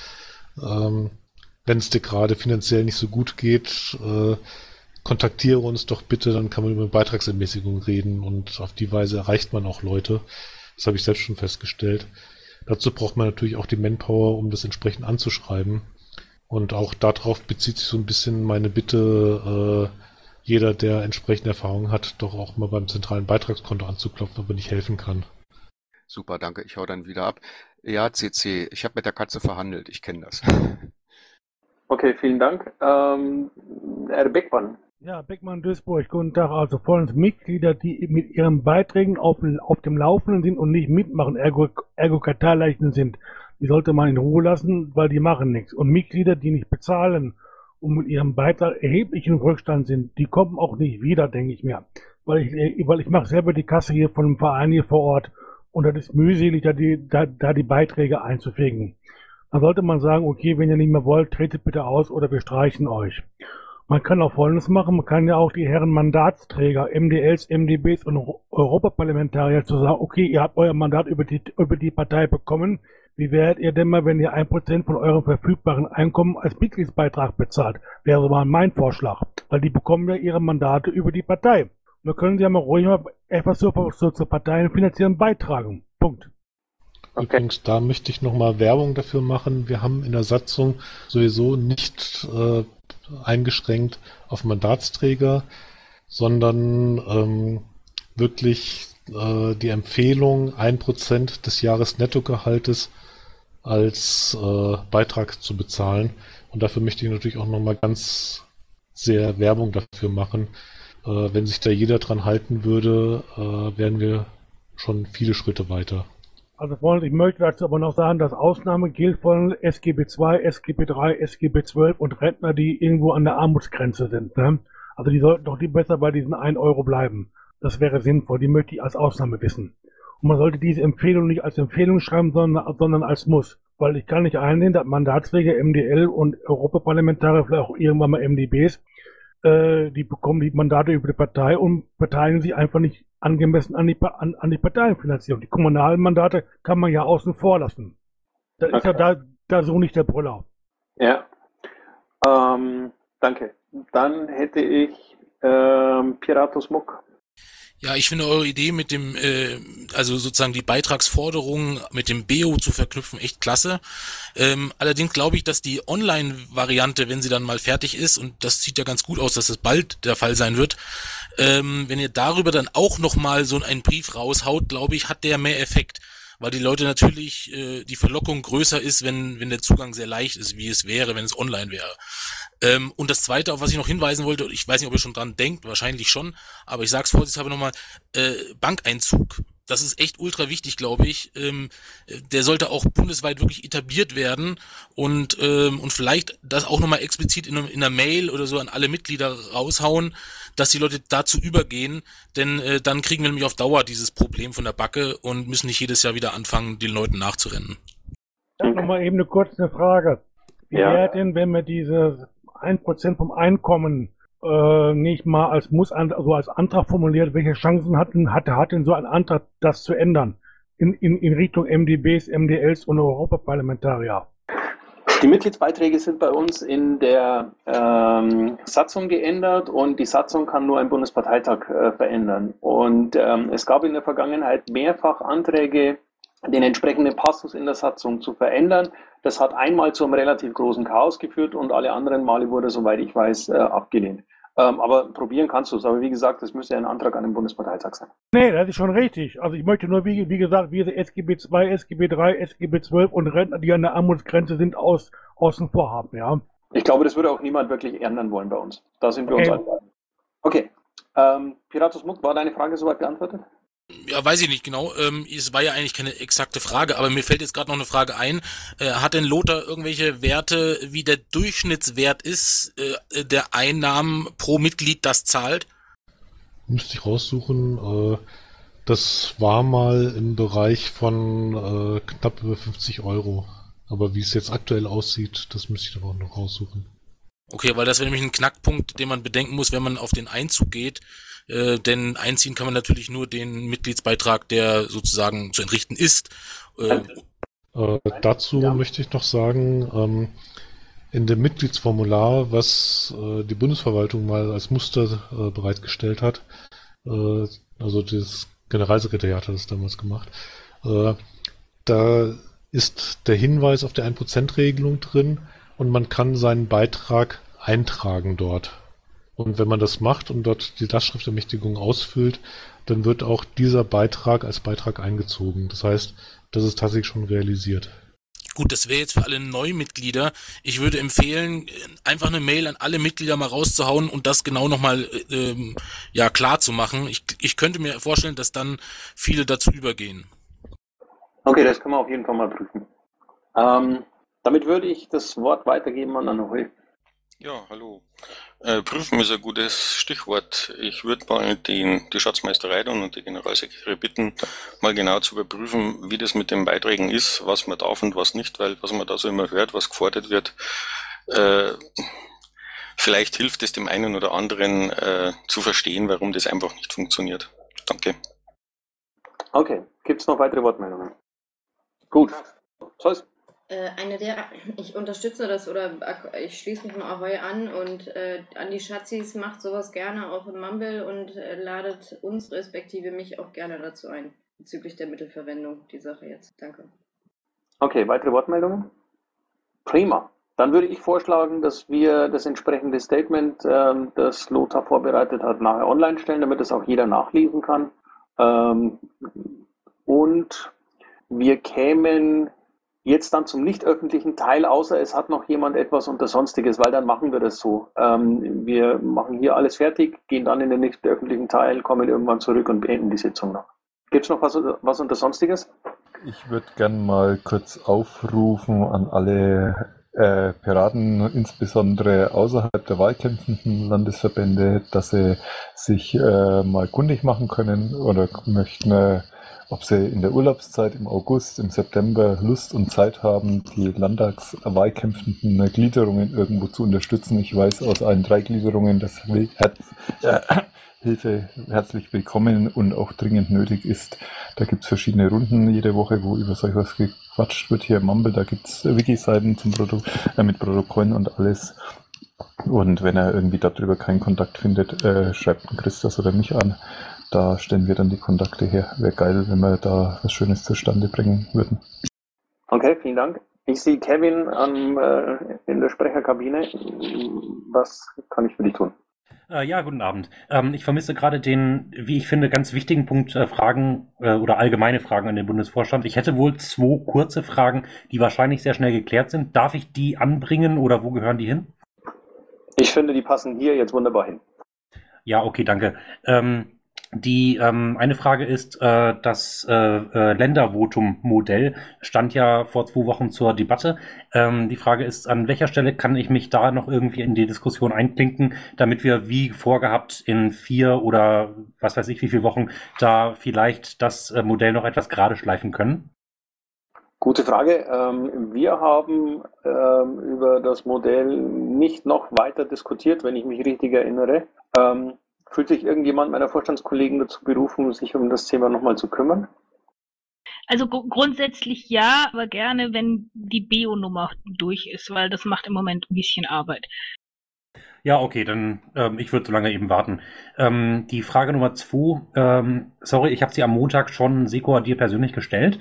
wenn es dir gerade finanziell nicht so gut geht, kontaktiere uns doch bitte, dann kann man über Beitragsermäßigung reden und auf die Weise erreicht man auch Leute. Das habe ich selbst schon festgestellt. Dazu braucht man natürlich auch die Manpower, um das entsprechend anzuschreiben. Und auch darauf bezieht sich so ein bisschen meine Bitte, jeder, der entsprechende Erfahrungen hat, doch auch mal beim zentralen Beitragskonto anzuklopfen, ob er nicht helfen kann. Super, danke. Ich hau dann wieder ab. Ja, CC, ich habe mit der Katze verhandelt. Ich kenne das. Okay, vielen Dank. Herr Beckmann. Ja, Beckmann Duisburg, guten Tag. Also vollen Mitglieder, die mit ihren Beiträgen auf dem Laufenden sind und nicht mitmachen, ergo Karteileichen sind. Die sollte man in Ruhe lassen, weil die machen nichts. Und Mitglieder, die nicht bezahlen und mit ihrem Beitrag erheblichen Rückstand sind, die kommen auch nicht wieder, denke ich mir. Weil ich mache selber die Kasse hier von einem Verein hier vor Ort und das ist mühselig, da die Beiträge einzufügen. Dann sollte man sagen, okay, wenn ihr nicht mehr wollt, tretet bitte aus oder wir streichen euch. Man kann auch Folgendes machen, man kann ja auch die Herren Mandatsträger, MDLs, MdBs und Europaparlamentarier zu sagen, okay, ihr habt euer Mandat über die Partei bekommen, wie wärt ihr denn mal, wenn ihr 1% von eurem verfügbaren Einkommen als Mitgliedsbeitrag bezahlt? Wäre so mal mein Vorschlag, weil die bekommen ja ihre Mandate über die Partei. Und da können sie ja mal ruhig mal etwas zur Parteienfinanzierung beitragen. Punkt. Übrigens, da möchte ich nochmal Werbung dafür machen. Wir haben in der Satzung sowieso nicht eingeschränkt auf Mandatsträger, sondern wirklich die Empfehlung, 1% des Jahresnettogehaltes als Beitrag zu bezahlen. Und dafür möchte ich natürlich auch nochmal ganz sehr Werbung dafür machen. Wenn sich da jeder dran halten würde, wären wir schon viele Schritte weiter. Also Freunde, ich möchte dazu aber noch sagen, dass Ausnahme gilt von SGB II, SGB III, SGB XII und Rentner, die irgendwo an der Armutsgrenze sind. Ne? Also die sollten doch besser bei diesen 1 Euro bleiben. Das wäre sinnvoll, die möchte ich als Ausnahme wissen. Und man sollte diese Empfehlung nicht als Empfehlung schreiben, sondern als Muss. Weil ich kann nicht einsehen, dass Mandatsträger, MDL und Europaparlamentarier, vielleicht auch irgendwann mal MdBs, die bekommen die Mandate über die Partei und beteiligen sich einfach nicht angemessen an die Parteienfinanzierung. Die kommunalen Mandate kann man ja außen vor lassen. Das ist ja da so nicht der Brüller. Ja, danke. Dann hätte ich Piratus Muck. Ja, ich finde eure Idee mit dem, also sozusagen die Beitragsforderungen mit dem BEO zu verknüpfen, echt klasse. Allerdings glaube ich, dass die Online-Variante, wenn sie dann mal fertig ist, und das sieht ja ganz gut aus, dass das bald der Fall sein wird, wenn ihr darüber dann auch nochmal so einen Brief raushaut, glaube ich, hat der mehr Effekt. Weil die Leute natürlich, die Verlockung größer ist, wenn der Zugang sehr leicht ist, wie es wäre, wenn es online wäre. Und das Zweite, auf was ich noch hinweisen wollte, ich weiß nicht, ob ihr schon dran denkt, wahrscheinlich schon, aber ich sag's vorsichtshalber nochmal, Bankeinzug. Das ist echt ultra wichtig, glaube ich. Der sollte auch bundesweit wirklich etabliert werden und vielleicht das auch nochmal explizit in einer Mail oder so an alle Mitglieder raushauen, dass die Leute dazu übergehen, denn dann kriegen wir nämlich auf Dauer dieses Problem von der Backe und müssen nicht jedes Jahr wieder anfangen, den Leuten nachzurennen. Ich habe nochmal eben eine kurze Frage. Wie wäre denn, wenn wir diese 1% vom Einkommen nicht mal als also als Antrag formuliert, welche Chancen hat denn so ein Antrag, das zu ändern? In Richtung MdBs, MdLs und Europaparlamentarier? Die Mitgliedsbeiträge sind bei uns in der Satzung geändert und die Satzung kann nur ein Bundesparteitag verändern. Und es gab in der Vergangenheit mehrfach Anträge, den entsprechenden Passus in der Satzung zu verändern. Das hat einmal zu einem relativ großen Chaos geführt und alle anderen Male wurde, soweit ich weiß, abgelehnt. Aber probieren kannst du es. Aber wie gesagt, das müsste ein Antrag an den Bundesparteitag sein. Nee, das ist schon richtig. Also ich möchte nur, wie gesagt, wie SGB II, SGB III, SGB XII und Rentner, die an der Armutsgrenze sind, außen vor haben, ja. Ich glaube, das würde auch niemand wirklich ändern wollen bei uns. Da sind wir uns alle. Okay. Piratus Muck, war deine Frage soweit beantwortet? Ja, weiß ich nicht genau. Es war ja eigentlich keine exakte Frage, aber mir fällt jetzt gerade noch eine Frage ein. Hat denn Lothar irgendwelche Werte, wie der Durchschnittswert ist, der Einnahmen pro Mitglied, das zahlt? Müsste ich raussuchen. Das war mal im Bereich von knapp über 50 Euro. Aber wie es jetzt aktuell aussieht, das müsste ich aber auch noch raussuchen. Okay, weil das wäre nämlich ein Knackpunkt, den man bedenken muss, wenn man auf den Einzug geht. Denn einziehen kann man natürlich nur den Mitgliedsbeitrag, der sozusagen zu entrichten ist. Dazu möchte ich noch sagen, in dem Mitgliedsformular, was die Bundesverwaltung mal als Muster bereitgestellt hat, also das Generalsekretariat hat es damals gemacht, da ist der Hinweis auf die 1%-Regelung drin und man kann seinen Beitrag eintragen dort. Und wenn man das macht und dort die Lastschriftermächtigung ausfüllt, dann wird auch dieser Beitrag als Beitrag eingezogen. Das heißt, das ist tatsächlich schon realisiert. Gut, das wäre jetzt für alle Neumitglieder. Ich würde empfehlen, einfach eine Mail an alle Mitglieder mal rauszuhauen und das genau nochmal klar zu machen. Ich könnte mir vorstellen, dass dann viele dazu übergehen. Okay, das können wir auf jeden Fall mal prüfen. Damit würde ich das Wort weitergeben an Anohel. Ja, hallo. Prüfen ist ein gutes Stichwort. Ich würde mal die Schatzmeisterei und die Generalsekretäre bitten, mal genau zu überprüfen, wie das mit den Beiträgen ist, was man darf und was nicht, weil was man da so immer hört, was gefordert wird, vielleicht hilft es dem einen oder anderen zu verstehen, warum das einfach nicht funktioniert. Danke. Okay, gibt es noch weitere Wortmeldungen? Gut. Zeus. Ich unterstütze das oder ich schließe mich mal Ahoi an und an die Schatzis, macht sowas gerne auch im Mumble und ladet uns respektive mich auch gerne dazu ein, bezüglich der Mittelverwendung, die Sache jetzt. Danke. Okay, weitere Wortmeldungen? Prima. Dann würde ich vorschlagen, dass wir das entsprechende Statement, das Lothar vorbereitet hat, nachher online stellen, damit es auch jeder nachlesen kann. Und wir kämen jetzt dann zum nicht öffentlichen Teil, außer es hat noch jemand etwas unter Sonstiges, weil dann machen wir das so. Wir machen hier alles fertig, gehen dann in den nicht öffentlichen Teil, kommen irgendwann zurück und beenden die Sitzung noch. Gibt es noch was unter Sonstiges? Ich würde gern mal kurz aufrufen an alle Piraten, insbesondere außerhalb der wahlkämpfenden Landesverbände, dass sie sich mal kundig machen können oder möchten, ob sie in der Urlaubszeit im August, im September Lust und Zeit haben, die landtagswahlkämpfenden Gliederungen irgendwo zu unterstützen. Ich weiß aus allen 3 Gliederungen, dass Hilfe herzlich willkommen und auch dringend nötig ist. Da gibt es verschiedene Runden jede Woche, wo über solch was gequatscht wird. Hier im Mumble, da gibt es Wiki-Seiten mit Protokollen und alles. Und wenn er irgendwie darüber keinen Kontakt findet, schreibt Christus oder mich an. Da stellen wir dann die Kontakte her. Wäre geil, wenn wir da was Schönes zustande bringen würden. Okay, vielen Dank. Ich sehe Kevin in der Sprecherkabine. Was kann ich für dich tun? Ja, guten Abend. Ich vermisse gerade den, wie ich finde, ganz wichtigen Punkt Fragen oder allgemeine Fragen an den Bundesvorstand. Ich hätte wohl 2 kurze Fragen, die wahrscheinlich sehr schnell geklärt sind. Darf ich die anbringen oder wo gehören die hin? Ich finde, die passen hier jetzt wunderbar hin. Ja, okay, danke. Die eine Frage ist, das Ländervotum-Modell stand ja vor 2 Wochen zur Debatte. Die Frage ist, an welcher Stelle kann ich mich da noch irgendwie in die Diskussion einklinken, damit wir wie vorgehabt in 4 oder was weiß ich wie viele Wochen da vielleicht das Modell noch etwas gerade schleifen können? Gute Frage. Wir haben über das Modell nicht noch weiter diskutiert, wenn ich mich richtig erinnere. Fühlt sich irgendjemand meiner Vorstandskollegen dazu berufen, sich um das Thema nochmal zu kümmern? Also grundsätzlich ja, aber gerne, wenn die BO-Nummer durch ist, weil das macht im Moment ein bisschen Arbeit. Ja, okay, dann ich würde so lange eben warten. Die Frage Nummer 2, sorry, ich habe sie am Montag schon Sekor dir persönlich gestellt.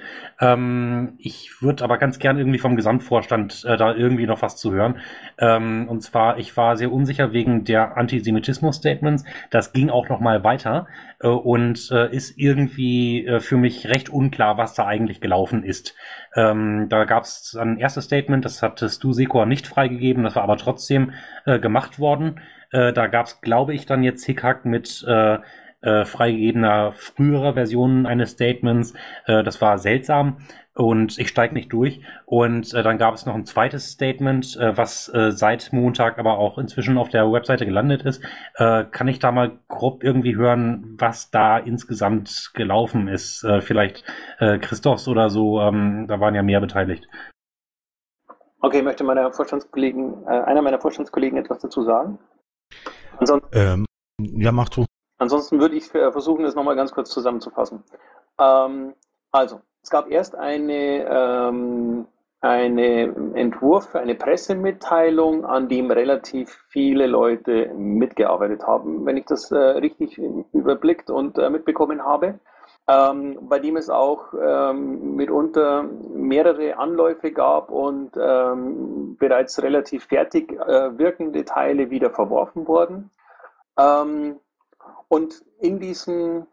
Ich würde aber ganz gern irgendwie vom Gesamtvorstand da irgendwie noch was zu hören. Und zwar, ich war sehr unsicher wegen der Antisemitismus-Statements. Das ging auch noch mal weiter und ist irgendwie für mich recht unklar, was da eigentlich gelaufen ist. Da gab es ein erstes Statement, das hattest du, Sekor, nicht freigegeben, das war aber trotzdem gemacht worden. Da gab es, glaube ich, dann jetzt Hickhack mit freigegebener früherer Version eines Statements. Das war seltsam und ich steige nicht durch. Und dann gab es noch ein zweites Statement, was seit Montag aber auch inzwischen auf der Webseite gelandet ist. Kann ich da mal grob irgendwie hören, was da insgesamt gelaufen ist? Vielleicht Christophs oder so, da waren ja mehr beteiligt. Okay, möchte einer meiner Vorstandskollegen etwas dazu sagen? Ja, mach du. Ansonsten würde ich versuchen, das nochmal ganz kurz zusammenzufassen. Also, es gab erst einen Entwurf für eine Pressemitteilung, an dem relativ viele Leute mitgearbeitet haben, wenn ich das richtig überblickt und mitbekommen habe. Bei dem es auch mitunter mehrere Anläufe gab und bereits relativ fertig wirkende Teile wieder verworfen wurden. Und in diesem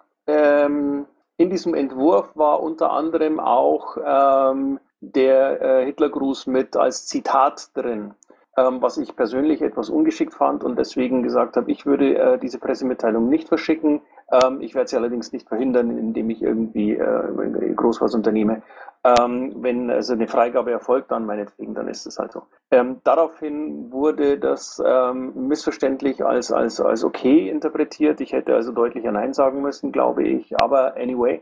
Entwurf war unter anderem auch der Hitlergruß mit als Zitat drin, was ich persönlich etwas ungeschickt fand und deswegen gesagt habe, ich würde diese Pressemitteilung nicht verschicken. Ich werde sie allerdings nicht verhindern, indem ich irgendwie groß was unternehme. Wenn also eine Freigabe erfolgt, dann meinetwegen, dann ist es halt so. Daraufhin wurde das missverständlich als okay interpretiert. Ich hätte also deutlicher Nein sagen müssen, glaube ich. Aber anyway,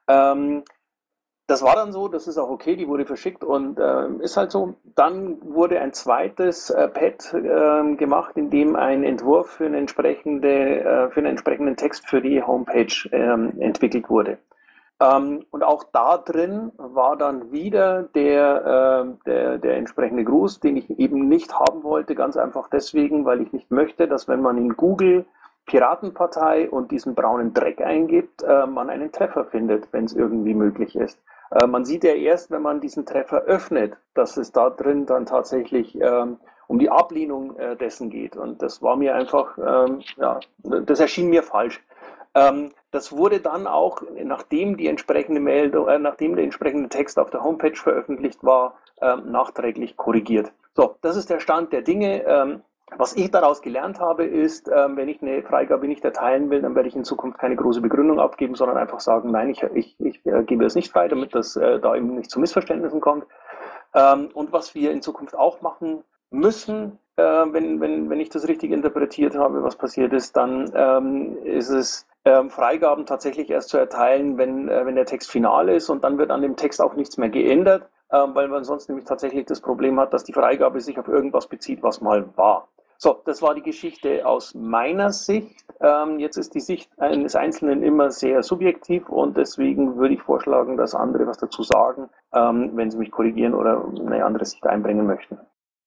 das war dann so, das ist auch okay, die wurde verschickt und ist halt so. Dann wurde ein zweites Pad gemacht, in dem ein Entwurf für einen entsprechenden Text für die Homepage entwickelt wurde. Und auch da drin war dann wieder der entsprechende Gruß, den ich eben nicht haben wollte, ganz einfach deswegen, weil ich nicht möchte, dass wenn man in Google Piratenpartei und diesen braunen Dreck eingibt, man einen Treffer findet, wenn es irgendwie möglich ist. Man sieht ja erst, wenn man diesen Treffer öffnet, dass es da drin dann tatsächlich um die Ablehnung dessen geht. Und das war mir einfach, das erschien mir falsch. Das wurde dann auch, nachdem die entsprechende nachdem der entsprechende Text auf der Homepage veröffentlicht war, nachträglich korrigiert. So, das ist der Stand der Dinge. Was ich daraus gelernt habe, ist, wenn ich eine Freigabe nicht erteilen will, dann werde ich in Zukunft keine große Begründung abgeben, sondern einfach sagen, nein, ich gebe es nicht frei, damit das da eben nicht zu Missverständnissen kommt. Und was wir in Zukunft auch machen müssen, wenn ich das richtig interpretiert habe, was passiert ist, dann ist es Freigaben tatsächlich erst zu erteilen, wenn der Text final ist und dann wird an dem Text auch nichts mehr geändert, weil man sonst nämlich tatsächlich das Problem hat, dass die Freigabe sich auf irgendwas bezieht, was mal war. So, das war die Geschichte aus meiner Sicht. Jetzt ist die Sicht eines Einzelnen immer sehr subjektiv und deswegen würde ich vorschlagen, dass andere was dazu sagen, wenn sie mich korrigieren oder eine andere Sicht einbringen möchten.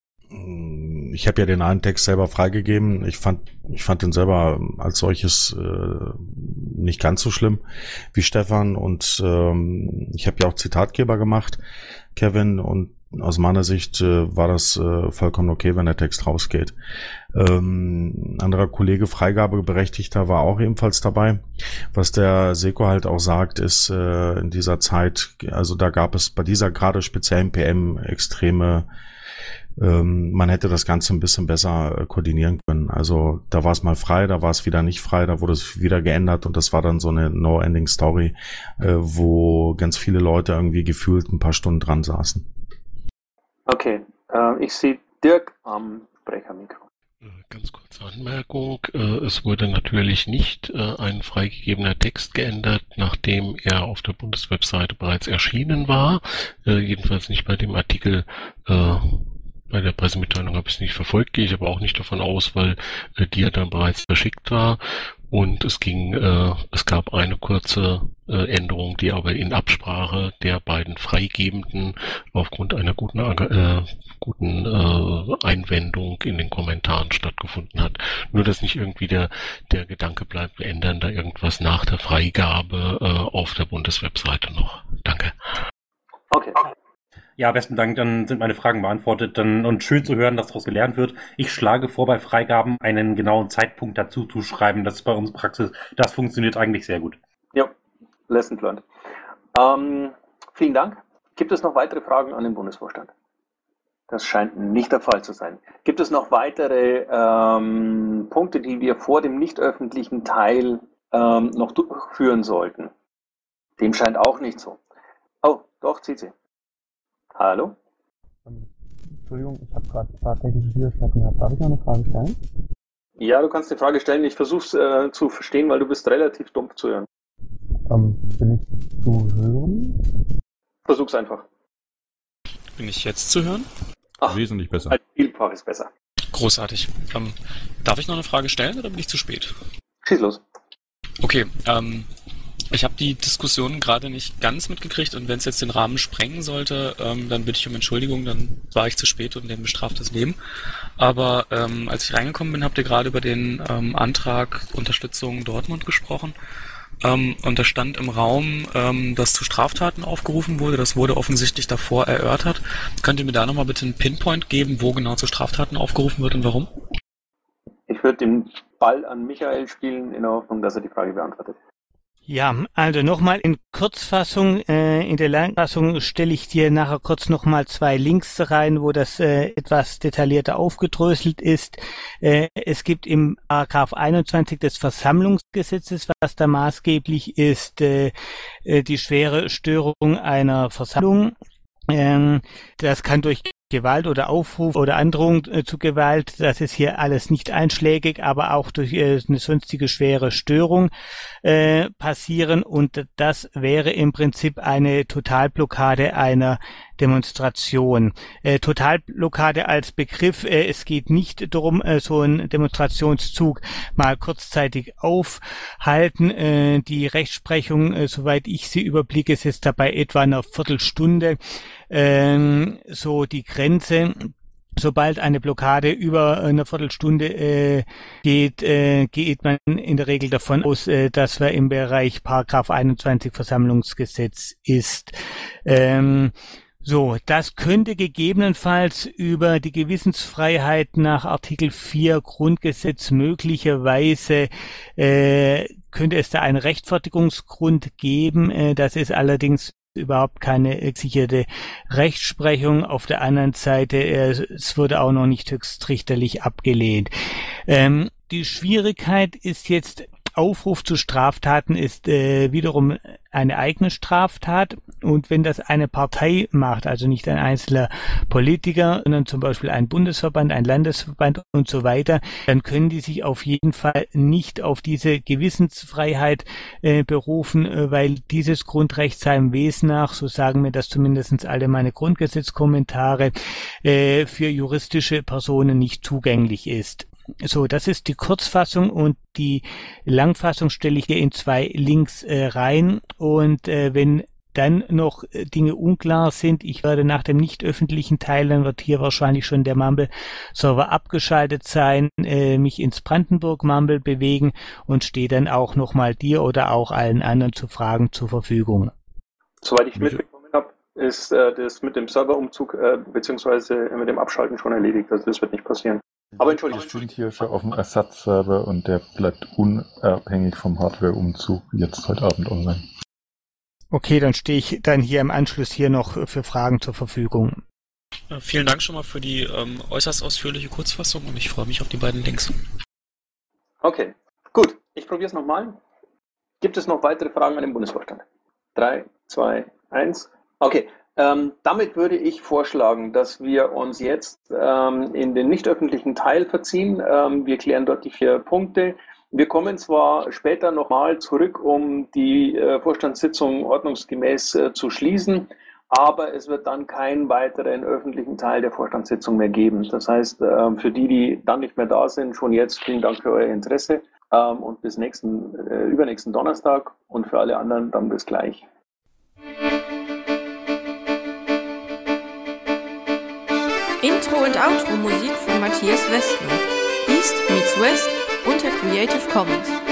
Ich habe ja den einen Text selber freigegeben. Ich fand den selber als solches nicht ganz so schlimm wie Stefan und ich habe ja auch Zitatgeber gemacht, Kevin, und aus meiner Sicht war das vollkommen okay, wenn der Text rausgeht. Anderer Kollege, Freigabeberechtigter, war auch ebenfalls dabei. Was der Seko halt auch sagt, ist in dieser Zeit, also da gab es bei dieser gerade speziellen PM extreme, man hätte das Ganze ein bisschen besser koordinieren können. Also da war es mal frei, da war es wieder nicht frei, da wurde es wieder geändert und das war dann so eine No-Ending-Story, wo ganz viele Leute irgendwie gefühlt ein paar Stunden dran saßen. Okay, ich sehe Dirk am Sprechermikro. Ganz kurze Anmerkung. Es wurde natürlich nicht ein freigegebener Text geändert, nachdem er auf der Bundeswebseite bereits erschienen war. Jedenfalls nicht bei dem Artikel. Bei der Pressemitteilung habe ich es nicht verfolgt, gehe ich aber auch nicht davon aus, weil die ja dann bereits verschickt war. Und es gab eine kurze Änderung, die aber in Absprache der beiden Freigebenden aufgrund einer guten Einwendung in den Kommentaren stattgefunden hat. Nur, dass nicht irgendwie der Gedanke bleibt, wir ändern da irgendwas nach der Freigabe auf der Bundeswebseite noch. Danke. Okay. Ja, besten Dank, dann sind meine Fragen beantwortet. Und schön zu hören, dass daraus gelernt wird. Ich schlage vor, bei Freigaben einen genauen Zeitpunkt dazu zu schreiben. Das ist bei uns Praxis. Das funktioniert eigentlich sehr gut. Ja, lesson learned. Vielen Dank. Gibt es noch weitere Fragen an den Bundesvorstand? Das scheint nicht der Fall zu sein. Gibt es noch weitere Punkte, die wir vor dem nicht öffentlichen Teil noch durchführen sollten? Dem scheint auch nicht so. Oh, doch, Cici. Hallo? Entschuldigung, ich habe gerade ein paar technische Schwierigkeiten gehabt. Darf ich noch eine Frage stellen? Ja, du kannst eine Frage stellen. Ich versuche es zu verstehen, weil du bist relativ dumpf zu hören. Bin ich zu hören? Versuch's einfach. Bin ich jetzt zu hören? Wesentlich besser. Ein Vielfaches besser. Großartig. Darf ich noch eine Frage stellen oder bin ich zu spät? Schieß los. Okay, ich habe die Diskussion gerade nicht ganz mitgekriegt und wenn es jetzt den Rahmen sprengen sollte, dann bitte ich um Entschuldigung, dann war ich zu spät und dem bestraftes Leben. Aber als ich reingekommen bin, habt ihr gerade über den Antrag Unterstützung Dortmund gesprochen. Und da stand im Raum, dass zu Straftaten aufgerufen wurde. Das wurde offensichtlich davor erörtert. Könnt ihr mir da nochmal bitte einen Pinpoint geben, wo genau zu Straftaten aufgerufen wird und warum? Ich würde den Ball an Michael spielen, in der Hoffnung, dass er die Frage beantwortet. Ja, also nochmal in Kurzfassung, in der Langfassung stelle ich dir nachher kurz nochmal 2 Links rein, wo das etwas detaillierter aufgedröselt ist. Es gibt im Paragraph 21 des Versammlungsgesetzes, was da maßgeblich ist, die schwere Störung einer Versammlung. Das kann durch Gewalt oder Aufruf oder Androhung zu Gewalt, das ist hier alles nicht einschlägig, aber auch durch eine sonstige schwere Störung passieren und das wäre im Prinzip eine Totalblockade einer Demonstration. Totalblockade als Begriff, es geht nicht darum, so einen Demonstrationszug mal kurzzeitig aufhalten. Die Rechtsprechung, soweit ich sie überblicke, ist dabei etwa eine Viertelstunde so die Grenze. Sobald eine Blockade über eine Viertelstunde geht man in der Regel davon aus, dass wir im Bereich Paragraph 21 Versammlungsgesetz ist. So, das könnte gegebenenfalls über die Gewissensfreiheit nach Artikel 4 Grundgesetz möglicherweise könnte es da einen Rechtfertigungsgrund geben. Das ist allerdings überhaupt keine gesicherte Rechtsprechung. Auf der anderen Seite, es wurde auch noch nicht höchstrichterlich abgelehnt. Die Schwierigkeit ist jetzt, Aufruf zu Straftaten ist wiederum eine eigene Straftat und wenn das eine Partei macht, also nicht ein einzelner Politiker, sondern zum Beispiel ein Bundesverband, ein Landesverband und so weiter, dann können die sich auf jeden Fall nicht auf diese Gewissensfreiheit berufen, weil dieses Grundrecht seinem Wesen nach, so sagen mir das zumindest alle meine Grundgesetzkommentare, für juristische Personen nicht zugänglich ist. So, das ist die Kurzfassung und die Langfassung stelle ich hier in 2 Links rein und wenn dann noch Dinge unklar sind, ich werde nach dem nicht öffentlichen Teil, dann wird hier wahrscheinlich schon der Mumble-Server abgeschaltet sein, mich ins Brandenburg-Mumble bewegen und stehe dann auch nochmal dir oder auch allen anderen zu Fragen zur Verfügung. Soweit ich mitbekommen habe, ist das mit dem Serverumzug beziehungsweise mit dem Abschalten schon erledigt, also das wird nicht passieren. Aber Entschuldigung. Wir sind hier schon auf dem Ersatzserver und der bleibt unabhängig vom Hardwareumzug jetzt heute Abend online. Okay, dann stehe ich dann hier im Anschluss hier noch für Fragen zur Verfügung. Vielen Dank schon mal für die äußerst ausführliche Kurzfassung und ich freue mich auf die beiden Links. Okay, gut. Ich probiere es nochmal. Gibt es noch weitere Fragen an den Bundesvorstand? 3, 2, 1. Okay. Damit würde ich vorschlagen, dass wir uns jetzt in den nicht öffentlichen Teil verziehen. Wir klären dort die 4 Punkte. Wir kommen zwar später nochmal zurück, um die Vorstandssitzung ordnungsgemäß zu schließen, aber es wird dann keinen weiteren öffentlichen Teil der Vorstandssitzung mehr geben. Das heißt, für die, die dann nicht mehr da sind, schon jetzt vielen Dank für euer Interesse und bis übernächsten Donnerstag und für alle anderen dann bis gleich. Intro und Outro Musik von Matthias Westner. East meets West unter Creative Commons.